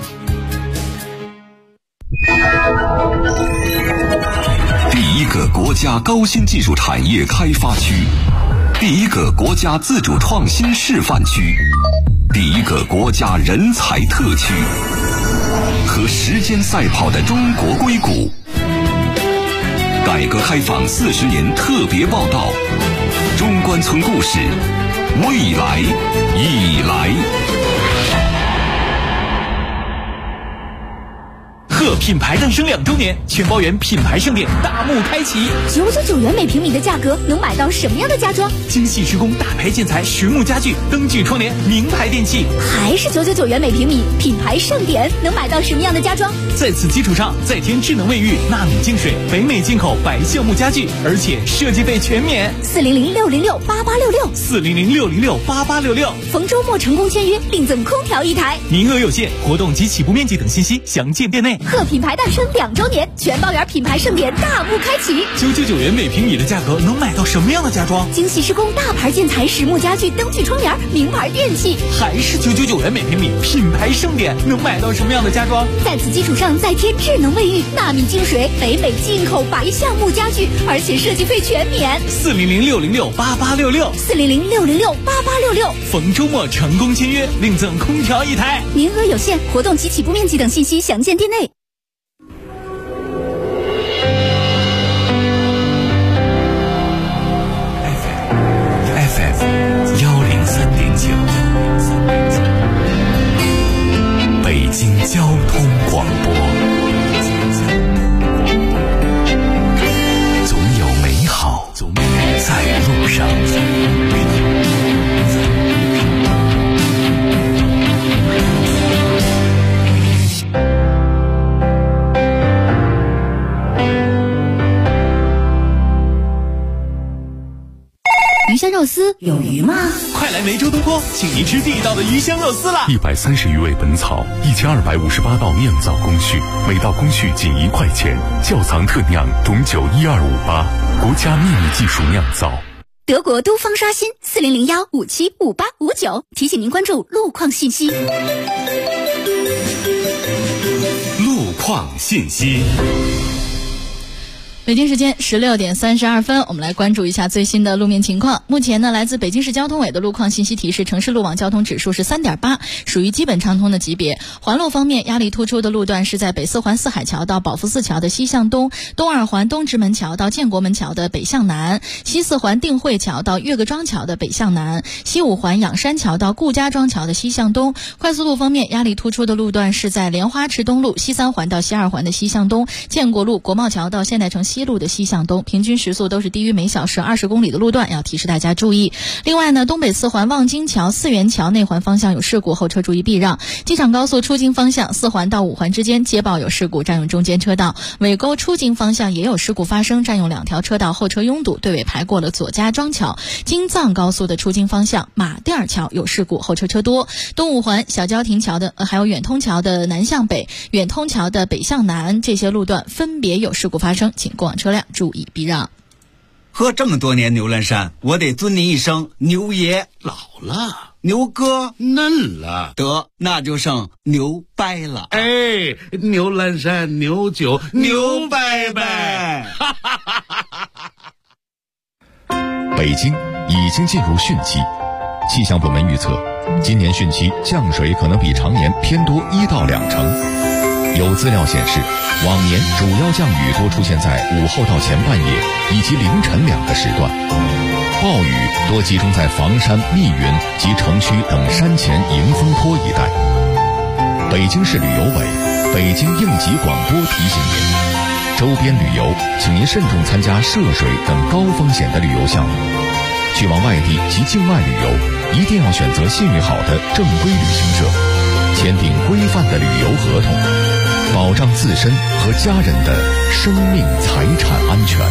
S: 第一个国家高新技术产业开发区，第一个国家自主创新示范区，第一个国家人才特区，和时间赛跑的中国硅谷。改革开放40年特别报道，中关村故事，未来已来。
R: 贺品牌诞生2周年，全包园品牌盛典大幕开启。
Q: 999元每平米的价格能买到什么样的家装？
R: 精细施工大牌建材、实木家具、灯具窗帘、名牌电器。
Q: 还是999元每平米，品牌盛典能买到什么样的家装？
R: 在此基础上再添智能卫浴、纳米净水、北美进口白橡木家具，而且设计费全免。
Q: 400-606-8866，400-606-8866。逢周末成功签约，另赠空调1台，
R: 名额有限，活动及起步面积等信息详见店内。
Q: 贺品牌诞生2周年，全包园品牌盛典大幕开启。
R: 999元每平米的价格能买到什么样的家装？
Q: 精细施工大牌建材、实木家具、灯具窗帘、名牌电器。
R: 还是999元每平米，品牌盛典能买到什么样的家装？
Q: 在此基础上再添智能卫浴、纳米净水、北美进口白橡木家具，而且设计费全免。
R: 400-606-8866，400-606-8866。逢周末成功签约，另赠空调1台，
Q: 名额有限，活动及起步面积等信息详见店内。
C: 北京交通广播，总有美好在路上。
Q: 鱼香肉丝有鱼吗？
R: 快来梅州东坡，请您吃地道的鱼香肉丝啦
C: ！130余味本草，1258道酿造工序，每道工序仅1块钱，窖藏特酿董酒12588，国家秘密技术酿造。
Q: 德国都方刷新400-575859，提醒您关注路况信息。
S: 路况信息。
E: 北京时间16点32分，我们来关注一下最新的路面情况。目前呢，来自北京市交通委的路况信息提示，城市路网交通指数是3.8，属于基本畅通的级别。环路方面，压力突出的路段是在北4环四海桥到保福寺桥的西向东，东2环东直门桥到建国门桥的北向南，西4环定慧桥到岳各庄桥的北向南，西5环仰山桥到顾家庄桥的西向东。快速路方面，压力突出的路段是在莲花池东路西3环到西2环的西向东，建国路国贸桥到现代城西西路的西向东，平均时速都是低于每小时20公里的路段，要提示大家注意。另外呢，东北四环望京桥、四元桥内环方向有事故，后车注意避让。机场高速出京方向4环到5环之间接报有事故，占用中间车道。尾沟出京方向也有事故发生，占用2条车道，后车拥堵，队尾排过了左家庄桥。京藏高速的出京方向马甸桥有事故，后车多。东5环小交亭桥的还有远通桥的南向北、远通桥的北向南，这些路段分别有事故发生，请过往车辆注意避让。
M: 喝这么多年牛栏山，我得尊您一声牛爷。
A: 老了，
M: 牛哥
A: 嫩了，
M: 得那就剩牛掰了。
A: 哎，牛栏山牛酒牛掰掰。
C: 北京已经进入汛期，气象部门预测，今年汛期降水可能比常年偏多1到2成。有资料显示，往年主要降雨多出现在午后到前半夜以及凌晨2个时段，暴雨多集中在房山、密云及城区等山前迎风坡一带。北京市旅游委、北京应急广播提醒您，周边旅游请您慎重参加涉水等高风险的旅游项目。去往外地及境外旅游，一定要选择信誉好的正规旅行社，签订规范的旅游合同，保障自身和家人的生命财产安全。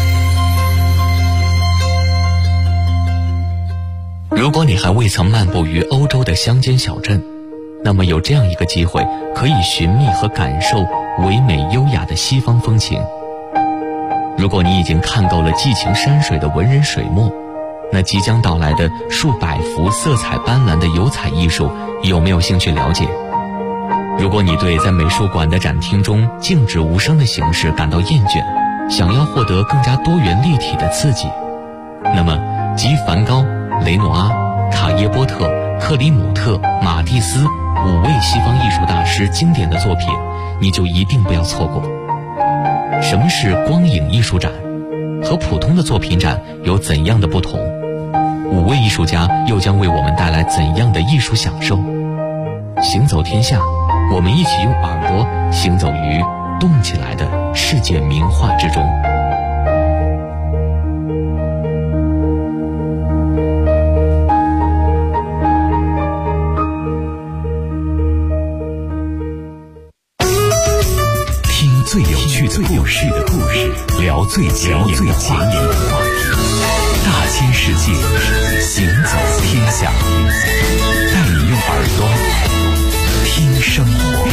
N: 如果你还未曾漫步于欧洲的乡间小镇，那么有这样一个机会，可以寻觅和感受唯美优雅的西方风情。如果你已经看够了寄情山水的文人水墨，那即将到来的数百幅色彩斑斓的油彩艺术，有没有兴趣了解？如果你对在美术馆的展厅中静止无声的形式感到厌倦，想要获得更加多元立体的刺激，那么集梵高、雷诺阿、卡耶波特、克里姆特、马蒂斯5位西方艺术大师经典的作品，你就一定不要错过。什么是光影艺术展？和普通的作品展有怎样的不同？5位艺术家又将为我们带来怎样的艺术享受？行走天下，我们一起用耳朵行走于动起来的世界名画之中。
C: 听最有趣的故事，聊最前沿的话题。大千世界，行走天下，带你用耳朵听生活。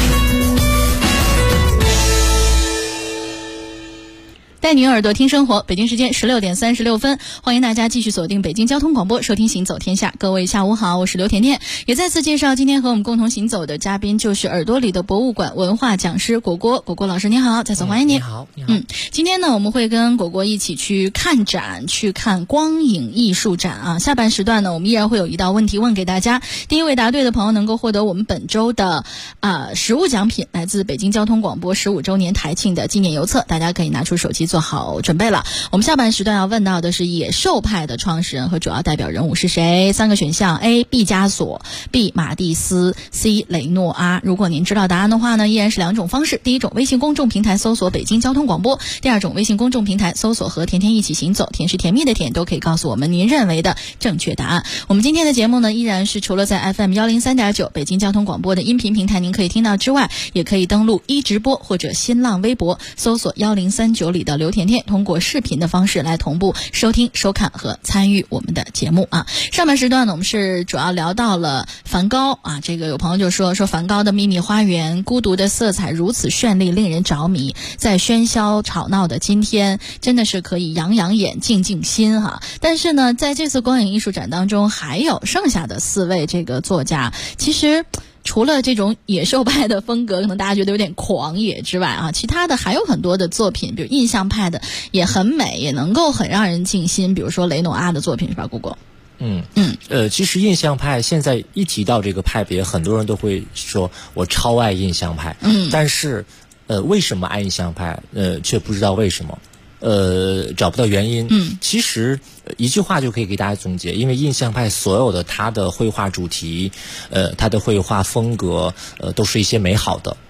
E: 带你用耳朵听生活。北京时间16点36分，欢迎大家继续锁定北京交通广播，收听行走天下。各位下午好，我是刘甜甜。也再次介绍今天和我们共同行走的嘉宾，就是耳朵里的博物馆文化讲师果果。果果老师你好，再次欢迎你。
O: 你好。
E: 今天呢，我们会跟果果一起去看展，去看光影艺术展啊。下半时段呢，我们依然会有一道问题问给大家。第一位答对的朋友能够获得我们本周的实物奖品，来自北京交通广播15周年台庆的纪念邮册，大家可以拿出手机做好准备了。我们下半时段要问到的是野兽派的创始人和主要代表人物是谁？3个选项 A 毕加索， B 马蒂斯， C 雷诺阿。如果您知道答案的话呢，依然是2种方式。第一种，微信公众平台搜索北京交通广播；第二种，微信公众平台搜索和甜甜一起行走，甜是甜蜜的甜，都可以告诉我们您认为的正确答案。我们今天的节目呢，依然是除了在 FM 103.9北京交通广播的音频平台您可以听到之外，也可以登录直播或者新浪微博搜索1039里的刘甜甜，通过视频的方式来同步收听、收看和参与我们的节目啊。上半时段呢，我们是主要聊到了梵高啊，这个有朋友就说梵高的秘密花园，孤独的色彩如此绚丽，令人着迷，在喧嚣吵闹的今天，真的是可以养养眼、静静心哈。但是呢，在这次光影艺术展当中，还有剩下的4位这个作家，其实除了这种野兽派的风格可能大家觉得有点狂野之外啊，其他的还有很多的作品，比如印象派的也很美，也能够很让人静心，比如说雷诺阿的作品是吧，果果？
O: 其实印象派现在一提到这个派别，很多人都会说我超爱印象派，但是为什么爱印象派却不知道为什么，找不到原因。其实一句话就可以给大家总结，因为印象派所有的他的绘画主题，他的绘画风格，都是一些美好的，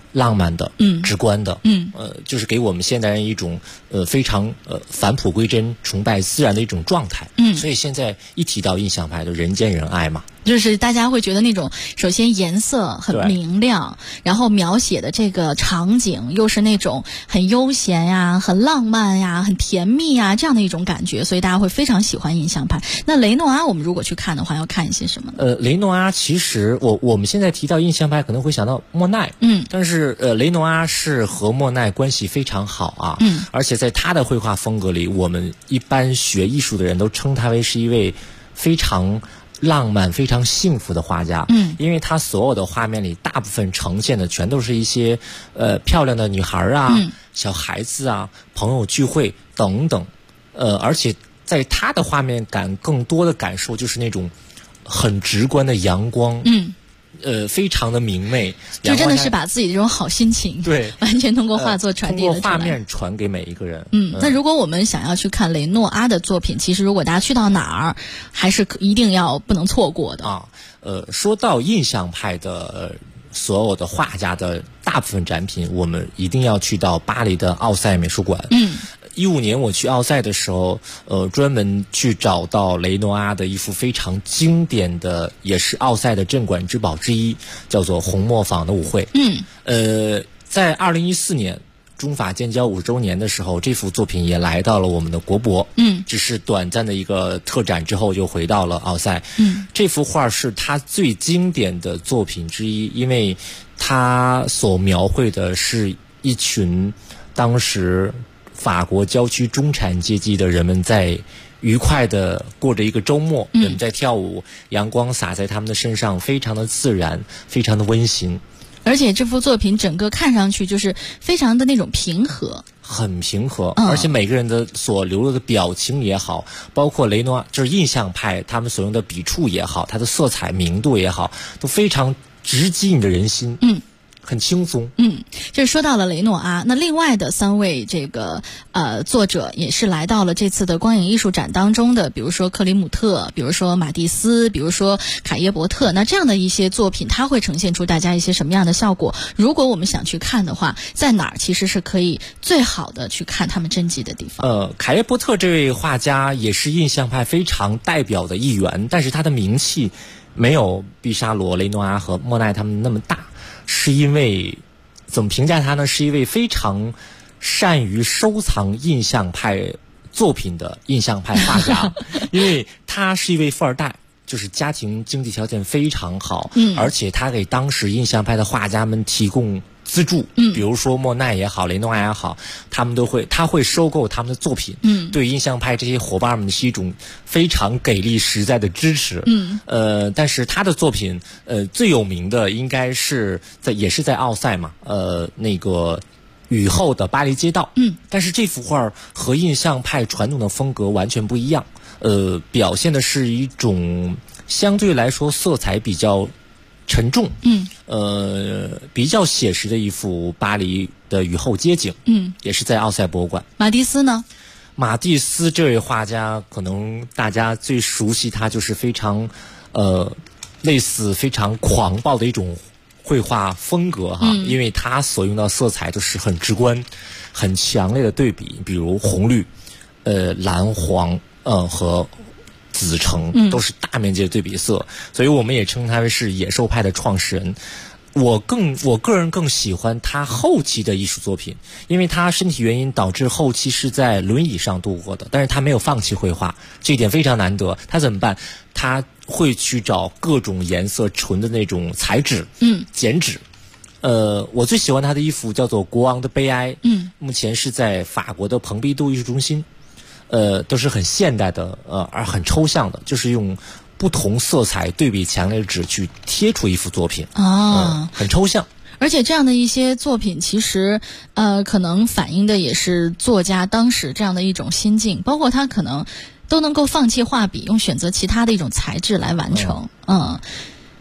O: 浪漫的，直观的，就是给我们现代人一种非常返璞归真、崇拜自然的一种状态。所以现在一提到印象派，就人见人爱嘛。
E: 就是大家会觉得那种，首先颜色很明亮，然后描写的这个场景又是那种很悠闲呀、很浪漫呀、很甜蜜呀这样的一种感觉，所以大家会非常喜欢印象派。那雷诺阿我们如果去看的话，要看一些什么呢？
O: 雷诺阿其实我们现在提到印象派可能会想到莫奈，但是雷诺阿是和莫奈关系非常好啊，而且在他的绘画风格里，我们一般学艺术的人都称他为是一位非常浪漫、非常幸福的画家，因为他所有的画面里大部分呈现的全都是一些漂亮的女孩啊、小孩子啊、朋友聚会等等，而且在他的画面感更多的感受就是那种很直观的阳光，非常的明媚，
E: 就真的是把自己这种好心情完全通过画作传递了出来，
O: 通过画面传给每一个人。
E: 那如果我们想要去看雷诺阿的作品，其实如果大家去到哪儿，还是一定要不能错过的
O: 啊。说到印象派的所有的画家的大部分展品，我们一定要去到巴黎的奥赛美术馆。15年我去奥赛的时候，专门去找到雷诺阿的一幅非常经典的，也是奥赛的镇馆之宝之一，叫做《红磨坊的舞会》。在2014年中法建交50周年的时候，这幅作品也来到了我们的国博。只是短暂的一个特展之后就回到了奥赛。这幅画是他最经典的作品之一，因为他所描绘的是一群当时法国郊区中产阶级的人们在愉快的过着一个周末，人们在跳舞，阳光洒在他们的身上，非常的自然，非常的温馨。
E: 而且这幅作品整个看上去就是非常的那种平和，
O: 很平和，而且每个人的所流露的表情也好，包括雷诺阿就是印象派他们所用的笔触也好，它的色彩明度也好，都非常直击你的人心。很轻松。
E: 就是说到了雷诺阿，那另外的3位这个作者也是来到了这次的光影艺术展当中的，比如说克里姆特，比如说马蒂斯，比如说卡耶伯特。那这样的一些作品，它会呈现出大家一些什么样的效果？如果我们想去看的话，在哪儿其实是可以最好的去看他们真迹的地方？
O: 卡耶伯特这位画家也是印象派非常代表的一员，但是他的名气没有毕沙罗、雷诺阿和莫奈他们那么大。是因为怎么评价他呢？是一位非常善于收藏印象派作品的印象派画家，因为他是一位富二代，就是家庭经济条件非常好，而且他给当时印象派的画家们提供资助，比如说莫奈也好，雷诺阿也好，他会收购他们的作品，对印象派这些伙伴们是一种非常给力实在的支持。但是他的作品最有名的应该是也是在奥赛嘛，那个雨后的巴黎街道。但是这幅画和印象派传统的风格完全不一样，表现的是一种相对来说色彩比较沉重，比较写实的一幅巴黎的雨后街景，也是在奥赛博物馆。
E: 马蒂斯呢？
O: 马蒂斯这位画家，可能大家最熟悉他就是非常，类似非常狂暴的一种绘画风格哈，因为他所用到色彩都是很直观、很强烈的对比，比如红绿、蓝黄，和紫橙都是大面积的对比色，所以我们也称他为是野兽派的创始人。我个人更喜欢他后期的艺术作品，因为他身体原因导致后期是在轮椅上度过的，但是他没有放弃绘画，这一点非常难得。他怎么办？他会去找各种颜色纯的那种彩纸，剪纸。我最喜欢他的一幅叫做《国王的悲哀》，目前是在法国的蓬皮杜艺术中心。都是很现代的，而很抽象的，就是用不同色彩对比强烈的纸去贴出一幅作品，很抽象。
E: 而且这样的一些作品，其实可能反映的也是作家当时这样的一种心境，包括他可能都能够放弃画笔，用选择其他的一种材质来完成。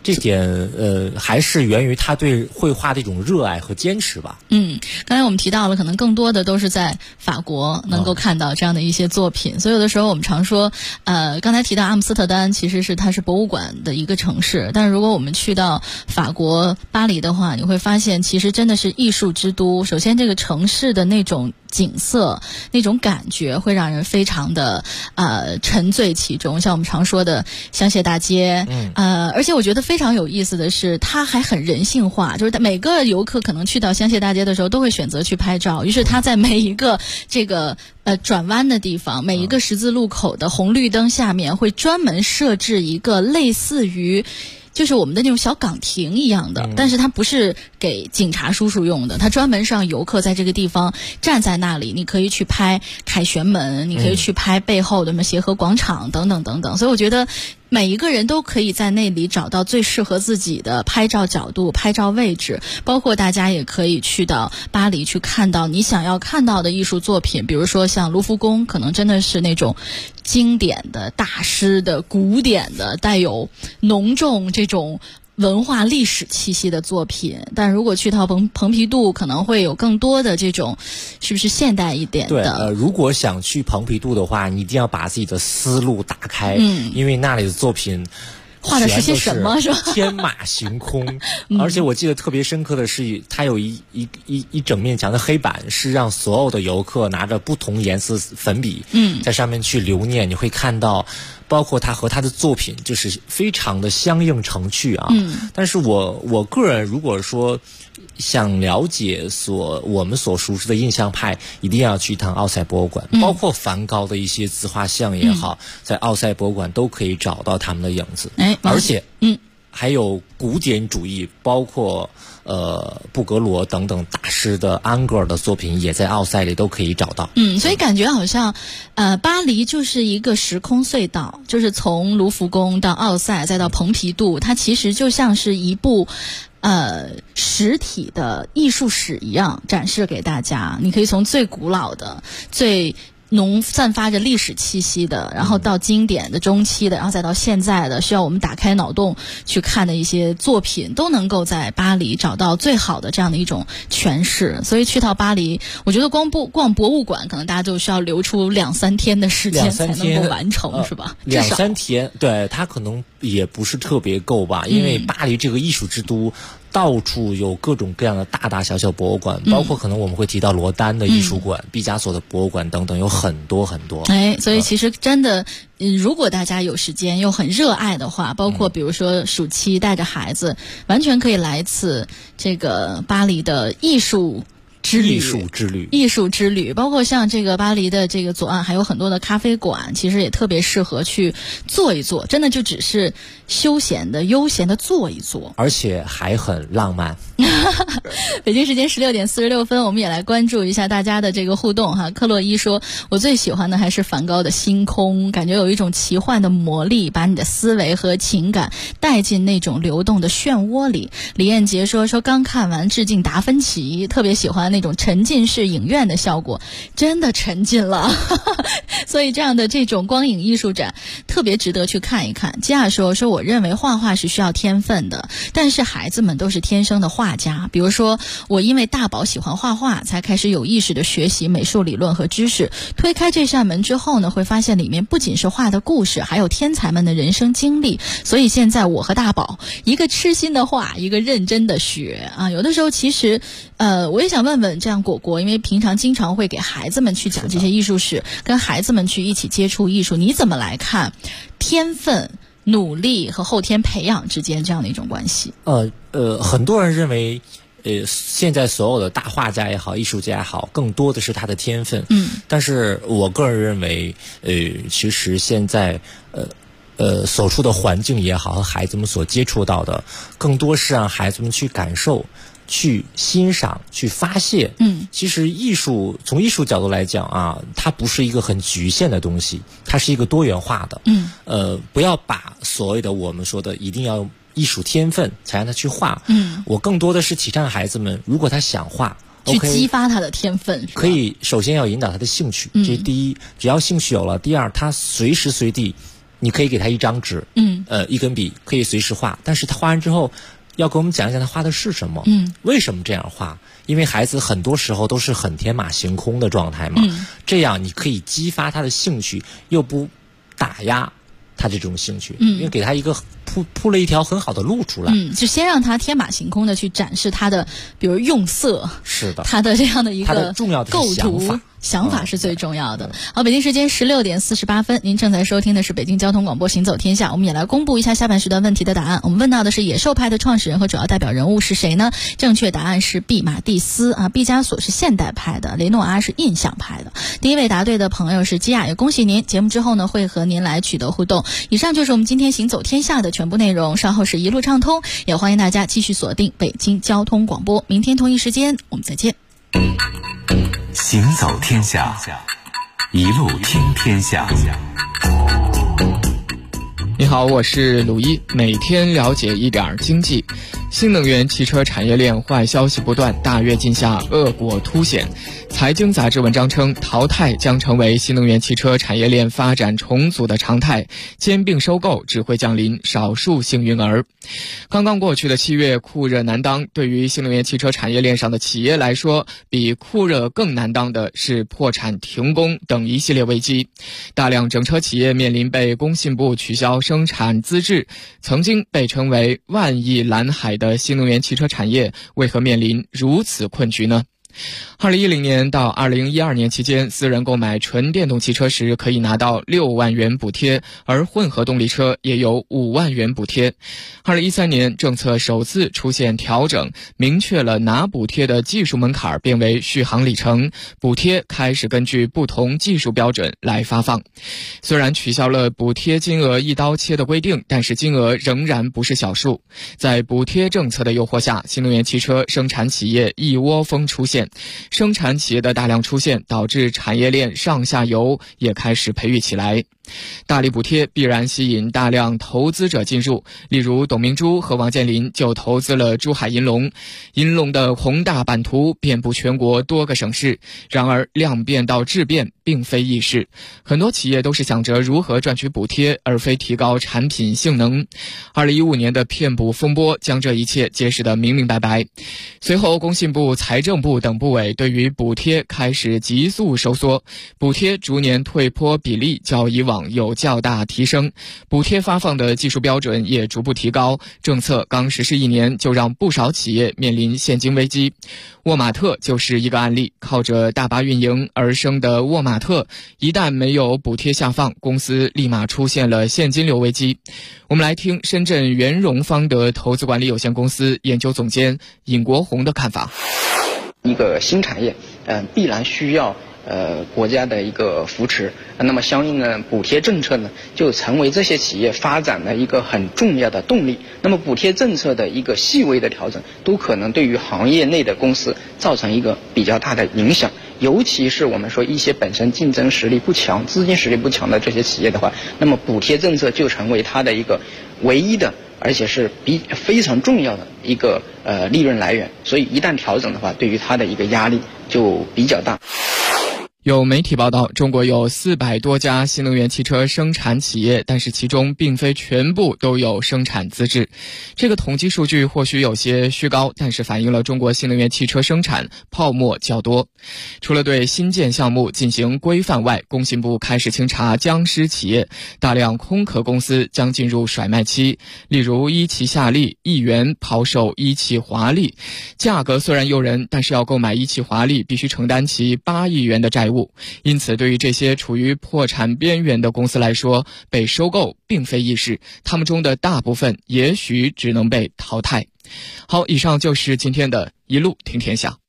O: 这点还是源于他对绘画的一种热爱和坚持吧。
E: 刚才我们提到了，可能更多的都是在法国能够看到这样的一些作品，所以有的时候我们常说，刚才提到阿姆斯特丹其实它是博物馆的一个城市，但是如果我们去到法国巴黎的话，你会发现其实真的是艺术之都。首先这个城市的那种景色，那种感觉会让人非常的沉醉其中，像我们常说的香榭大街，而且我觉得非常有意思的是，它还很人性化，就是每个游客可能去到香榭大街的时候都会选择去拍照，于是它在每一个这个转弯的地方，每一个十字路口的红绿灯下面会专门设置一个类似于就是我们的那种小岗亭一样的，但是它不是给警察叔叔用的，它专门是让游客在这个地方站在那里，你可以去拍凯旋门，你可以去拍背后的什么协和广场等等等等。所以我觉得每一个人都可以在那里找到最适合自己的拍照角度、拍照位置，包括大家也可以去到巴黎去看到你想要看到的艺术作品，比如说像卢浮宫，可能真的是那种经典的大师的古典的带有浓重这种文化历史气息的作品，但如果去到蓬皮杜可能会有更多的这种是不是现代一点的。
O: 对，如果想去蓬皮杜的话，你一定要把自己的思路打开，因为那里的作品
E: 画的是些什么是吧？
O: 天马行空而且我记得特别深刻的是，它有一整面墙的黑板，是让所有的游客拿着不同颜色粉笔在上面去留念，你会看到包括他和他的作品就是非常的相映成趣啊。但是我个人如果说想了解我们所熟知的印象派，一定要去一趟奥赛博物馆，包括梵高的一些自画像也好，在奥赛博物馆都可以找到他们的影子。而且还有古典主义，包括布格罗等等大师的安格尔的作品也在奥赛里都可以找到。
E: 所以感觉好像巴黎就是一个时空隧道，就是从卢浮宫到奥赛再到蓬皮杜，它其实就像是一部实体的艺术史一样展示给大家。你可以从最古老的最散发着历史气息的，然后到经典的中期的，然后再到现在的需要我们打开脑洞去看的一些作品，都能够在巴黎找到最好的这样的一种诠释。所以去到巴黎，我觉得逛博物馆可能大家就需要留出2-3天的时间才能够完成，是吧
O: ？2-3天，对，它可能也不是特别够吧，因为巴黎这个艺术之都到处有各种各样的大大小小博物馆，包括可能我们会提到罗丹的艺术馆、毕加索的博物馆等等，有很多很多。
E: 所以其实真的，如果大家有时间又很热爱的话，包括比如说暑期带着孩子，完全可以来一次这个巴黎的艺术之旅，包括像这个巴黎的这个左岸还有很多的咖啡馆，其实也特别适合去坐一坐，真的就只是休闲的悠闲的坐一坐，
O: 而且还很浪漫。
E: 北京时间16点46分，我们也来关注一下大家的这个互动哈。克洛伊说，我最喜欢的还是梵高的星空，感觉有一种奇幻的魔力，把你的思维和情感带进那种流动的漩涡里。李艳杰说刚看完致敬达芬奇，特别喜欢那种沉浸式影院的效果，真的沉浸了所以这种光影艺术展特别值得去看一看。吉亚说我认为画画是需要天分的，但是孩子们都是天生的画家。比如说我因为大宝喜欢画画，才开始有意识的学习美术理论和知识。推开这扇门之后呢，会发现里面不仅是画的故事，还有天才们的人生经历。所以现在我和大宝一个痴心的画，一个认真的学啊。有的时候其实我也想问问这样果果，因为平常经常会给孩子们去讲这些艺术史，跟孩子们去一起接触艺术，你怎么来看天分、努力和后天培养之间这样的一种关系？
O: 很多人认为现在所有的大画家也好，艺术家也好，更多的是他的天分。但是我个人认为其实现在所处的环境也好，和孩子们所接触到的更多是让孩子们去感受、去欣赏、去发泄。其实艺术从艺术角度来讲啊，它不是一个很局限的东西，它是一个多元化的。不要把所谓的我们说的一定要艺术天分才让他去画。我更多的是提倡孩子们，如果他想画，
E: 去激发他的天分，
O: 可以首先要引导他的兴趣，这是第一。只要兴趣有了，第二，他随时随地你可以给他一张纸，一根笔，可以随时画，但是他画完之后要给我们讲一讲他画的是什么，为什么这样画？因为孩子很多时候都是很天马行空的状态嘛，这样你可以激发他的兴趣，又不打压他这种兴趣，因为给他一个铺了一条很好的路出来。
E: 就先让他天马行空的去展示他的，比如用色，
O: 是的，
E: 他的这样的一个
O: 重要的
E: 构图。想法是最重要的。好，北京时间16点48分，您正在收听的是北京交通广播行走天下。我们也来公布一下下半时段问题的答案。我们问到的是野兽派的创始人和主要代表人物是谁呢？正确答案是毕马蒂斯啊，毕加索是现代派的，雷诺阿是印象派的。第一位答对的朋友是基亚，也恭喜您。节目之后呢，会和您来取得互动。以上就是我们今天行走天下的全部内容，稍后是一路畅通，也欢迎大家继续锁定北京交通广播。明天同一时间我们再见。
S: 行走天下，一路听天下。
T: 你好，我是鲁一，每天了解一点经济。新能源汽车产业链坏消息不断，大跃进下恶果凸显。财经杂志文章称，淘汰将成为新能源汽车产业链发展重组的常态，兼并收购只会降临少数幸运儿。刚刚过去的7月酷热难当，对于新能源汽车产业链上的企业来说，比酷热更难当的是破产停工等一系列危机。大量整车企业面临被工信部取消生产资质，曾经被称为万亿蓝海的新能源汽车产业为何面临如此困局呢？2010年到2012年期间，私人购买纯电动汽车时可以拿到6万元补贴，而混合动力车也有5万元补贴。2013年，政策首次出现调整，明确了拿补贴的技术门槛变为续航里程，补贴开始根据不同技术标准来发放。虽然取消了补贴金额一刀切的规定，但是金额仍然不是小数。在补贴政策的诱惑下，新能源汽车生产企业一窝蜂出现，生产企业的大量出现，导致产业链上下游也开始培育起来。大力补贴必然吸引大量投资者进入，例如董明珠和王健林就投资了珠海银隆。银隆的宏大版图遍布全国多个省市，然而量变到质变并非易事，很多企业都是想着如何赚取补贴，而非提高产品性能。2015年的骗补风波将这一切揭示得明明白白。随后工信部、财政部等部委对于补贴开始急速收缩，补贴逐年退坡比例较以往有较大提升，补贴发放的技术标准也逐步提高，政策刚实施1年就让不少企业面临现金危机。沃玛特就是一个案例，靠着大巴运营而生的沃玛特，一旦没有补贴下放，公司立马出现了现金流危机。我们来听深圳元荣方德投资管理有限公司研究总监尹国红的看法。
U: 一个新产业，必然需要国家的一个扶持，那么相应的补贴政策呢，就成为这些企业发展的一个很重要的动力。那么补贴政策的一个细微的调整，都可能对于行业内的公司造成一个比较大的影响。尤其是我们说一些本身竞争实力不强、资金实力不强的这些企业的话，那么补贴政策就成为它的一个唯一的，而且是非常重要的一个利润来源。所以一旦调整的话，对于它的一个压力就比较大。
T: 有媒体报道，中国有400多家新能源汽车生产企业，但是其中并非全部都有生产资质。这个统计数据或许有些虚高，但是反映了中国新能源汽车生产泡沫较多。除了对新建项目进行规范外，工信部开始清查僵尸企业，大量空壳公司将进入甩卖期。例如一汽夏利1元抛售一汽华利，价格虽然诱人，但是要购买一汽华利必须承担其8亿元的债务。因此对于这些处于破产边缘的公司来说，被收购并非易事，他们中的大部分也许只能被淘汰。好，以上就是今天的一路听天下。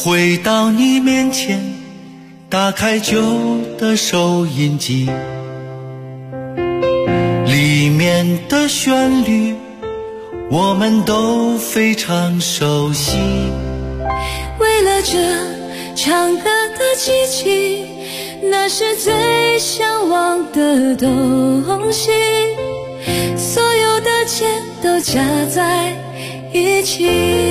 D: 回到你面前，打开旧的收音机，里面的旋律我们都非常熟悉。
V: 为了这唱歌的奇迹，那是最向往的东西，所有的钱都加在一起。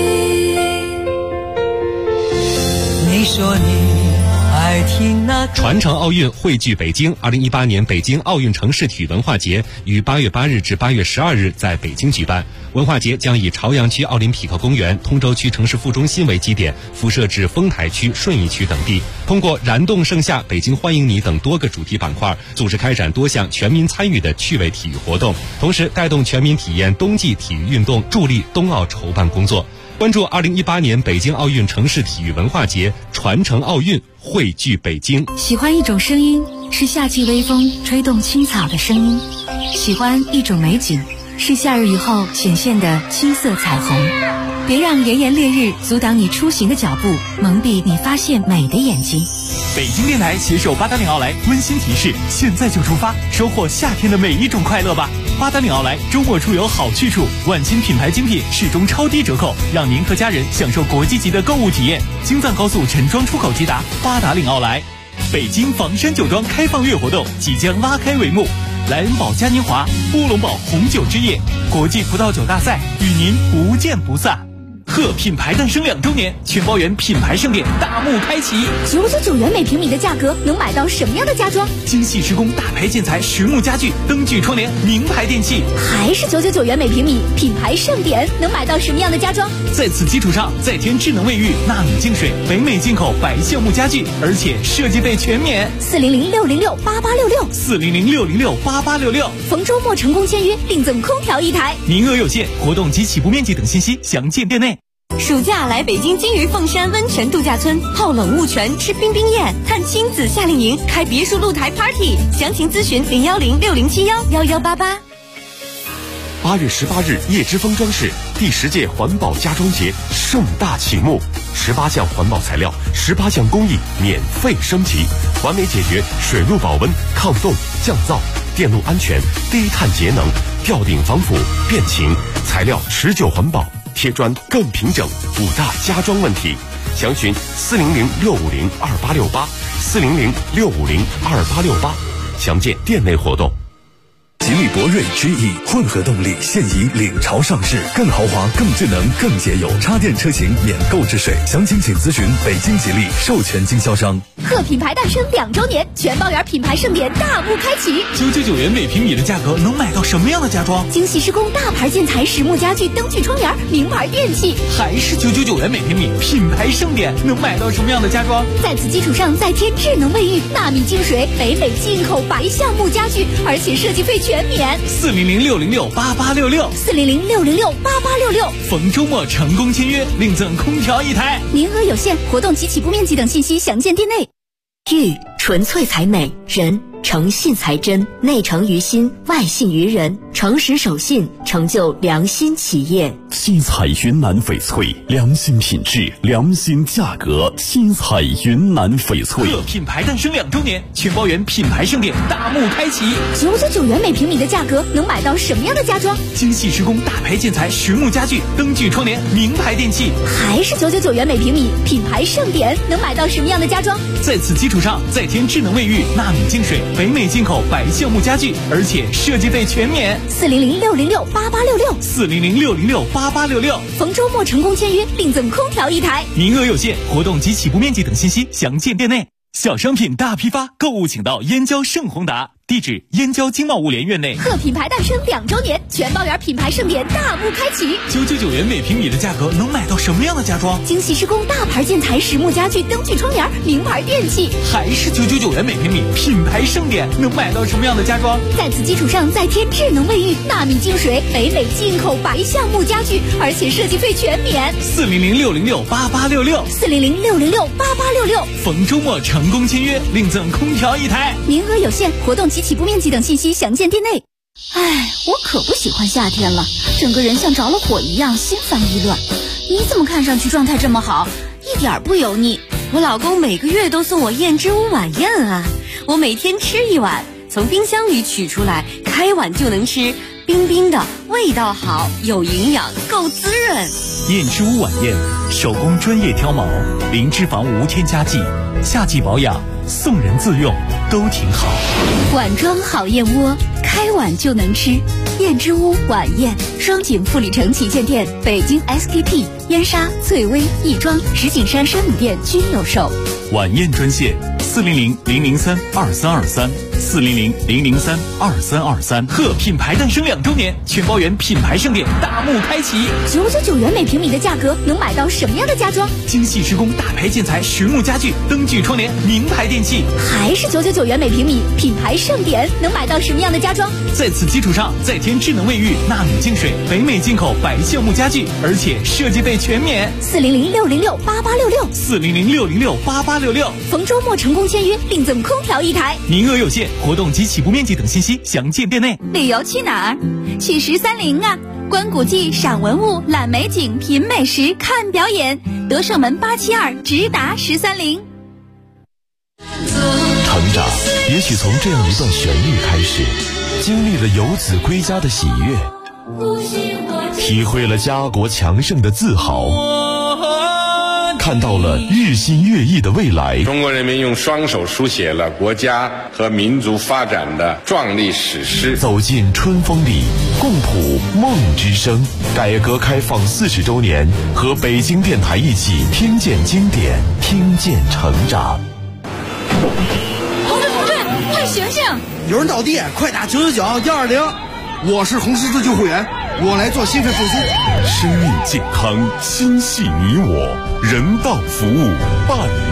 V: 你说你爱听那
C: 传承奥运汇聚北京，2018年北京奥运城市体育文化节于8月8日至8月12日在北京举办。文化节将以朝阳区奥林匹克公园、通州区城市副中心为基点，辐射至丰台区、顺义区等地，通过燃动盛夏、北京欢迎你等多个主题板块，组织开展多项全民参与的趣味体育活动，同时带动全民体验冬季体育运动，助力冬奥筹办工作。关注2018年北京奥运城市体育文化节，传承奥运，汇聚北京。
W: 喜欢一种声音，是夏季微风吹动青草的声音；喜欢一种美景，是夏日以后显现的金色彩虹。别让炎炎烈日阻挡你出行的脚步，蒙蔽你发现美的眼睛。
R: 北京电台携手八达岭奥莱温馨提示：现在就出发，收获夏天的每一种快乐吧！八达岭奥莱周末出游好去处，万金品牌精品适中超低折扣，让您和家人享受国际级的购物体验。京藏高速陈庄出口直达八达岭奥莱。北京房山酒庄开放月活动即将拉开帷幕，莱恩堡嘉年华、乌龙堡红酒之夜、国际葡萄酒大赛与您不见不散。贺品牌诞生2周年，全包圆品牌盛典大幕开启。
Q: 999元每平米的价格，能买到什么样的家装？
R: 精细施工、大牌建材、实木家具、灯具窗帘、名牌电器，
Q: 还是999元每平米，品牌盛典能买到什么样的家装？
R: 在此基础上，再添智能卫浴、纳米净水、北美进口白橡木家具，而且设计费全免。
Q: 400-606-8866，400-606-8866，逢周末成功签约，另赠空调1台，
R: 名额有限，活动及起步面积等信息详见店内。
W: 暑假来北京金鱼凤山温泉度假村，泡冷雾泉，吃冰冰宴，看亲子夏令营，开别墅露台 party， 详情咨询010-6071-1188。
I: 8月18日，叶之峰装饰第10届环保家装节盛大启幕，18项环保材料，18项工艺免费升级，完美解决水路保温、抗冻、降噪、电路安全、低碳节能、吊顶防腐、变形，材料持久环保，贴砖更平整，5大家装问题，详询400-650-2868，400-650-2868，详见店内活动。
X: 吉利博瑞 GE 混合动力现已领潮上市，更豪华、更智能、更节油，插电车型免购置税，详情请咨询北京吉利授权经销商。
Q: 贺品牌诞生2周年，全包圆品牌盛典大幕开启。
R: 999元每平米的价格，能买到什么样的家装？
Q: 精细施工、大牌建材、实木家具、灯具窗帘、名牌电器，
R: 还是999元每平米，品牌盛典能买到什么样的家装？
Q: 在此基础上再添智能卫浴、纳米净水、北美进口白橡木家具，而且设计费全免。
R: 400-606-8866，400-606-8866，逢周末成功签约，另赠空调1台，
Q: 名额有限，活动及起步面积等信息详见店内。
W: 玉纯粹才美，人诚信才真，内诚于心，外信于人，诚实守信，成就良心企业。
Y: 新彩云南翡翠，良心品质，良心价格。新彩云南翡翠。
R: 贺品牌诞生2周年，全包圆品牌盛典大幕开启。
Q: 999元每平米的价格，能买到什么样的家装？
R: 精细施工、大牌建材、实木家具、灯具窗帘、名牌电器，
Q: 还是999元每平米，品牌盛典能买到什么样的家装？
R: 在此基础上再添智能卫浴、纳米净水、北美进口白橡木家具，而且设计费全免。
Q: 400-606-8866，400-606-8866，逢周末成功签约，另赠空调1台，
R: 名额有限，活动及起步面积等信息详见店内。小商品大批发，购物请到燕郊盛宏达，地址燕郊经贸物联院内。
Q: 贺品牌诞生2周年，全包圆品牌盛典大幕开启。
R: 999元每平米的价格，能买到什么样的家装？
Q: 精细施工、大牌建材、实木家具、灯具窗帘、名牌电器，
R: 还是999元每平米，品牌盛典能买到什么样的家装？
Q: 在此基础上再添智能卫浴、纳米净水、北美进口白橡木家具，而且设计费全免。
R: 400-606-8866，400-606-8866，逢周末成功签约，另赠空调1台，
Q: 名额有限，活动及起步面积等信息详见店内。哎，我可不喜欢夏天了，整个人像着了火一样，心烦意乱。你怎么看上去状态这么好，一
B: 一点不油腻。我老公每个月都送我燕之屋晚宴啊，我每天吃一碗，从冰箱里取出来，开碗就能吃，冰冰的，味道好，有营养，够滋润。
R: 燕之屋晚宴，手工专业挑毛，零脂肪无添加剂，夏季保养，送人自用都挺好。
Q: 碗装好燕窝，开碗就能吃。燕之屋晚宴，双井富力城旗舰店、北京 SKP、燕莎、翠微、亦庄、石景山山姆店均有售。
R: 晚宴专线400-003-2323，400-003-2323。贺品牌诞生2周年，全包园品牌盛典大幕开启。
Q: 999元每平米的价格，能买到什么样的家装？
R: 精细施工、大牌建材、实木家具、灯具窗帘、名牌电器。
Q: 还是999元每平米，品牌盛典能买到什么样的家装？
R: 在此基础上，再添智能卫浴、纳米净水、北美进口白橡木家具，而且设计费全免。
Q: 400-606-8866，400-606-8866。逢周末成功签约，另赠空调1台，
R: 名额有限，活动及起步面积等信息详见店内。
Q: 旅游去哪儿？去1030啊！观古迹、赏文物、览美景、品美食、看表演。德胜门872，直达1030。
C: 成长也许从这样一段旋律开始，经历了游子归家的喜悦，体会了家国强盛的自豪，看到了日新月异的未来。
F: 中国人民用双手书写了国家和民族发展的壮丽史诗。
C: 走进春风里，共谱梦之声。改革开放40周年，和北京电台一起听见经典，听见成长。
Q: 同志，快醒醒！
A: 有人倒地，快打999-120。我是红十字救护员，我来做心肺复苏。
C: 生命健康，心系你我，人道服务伴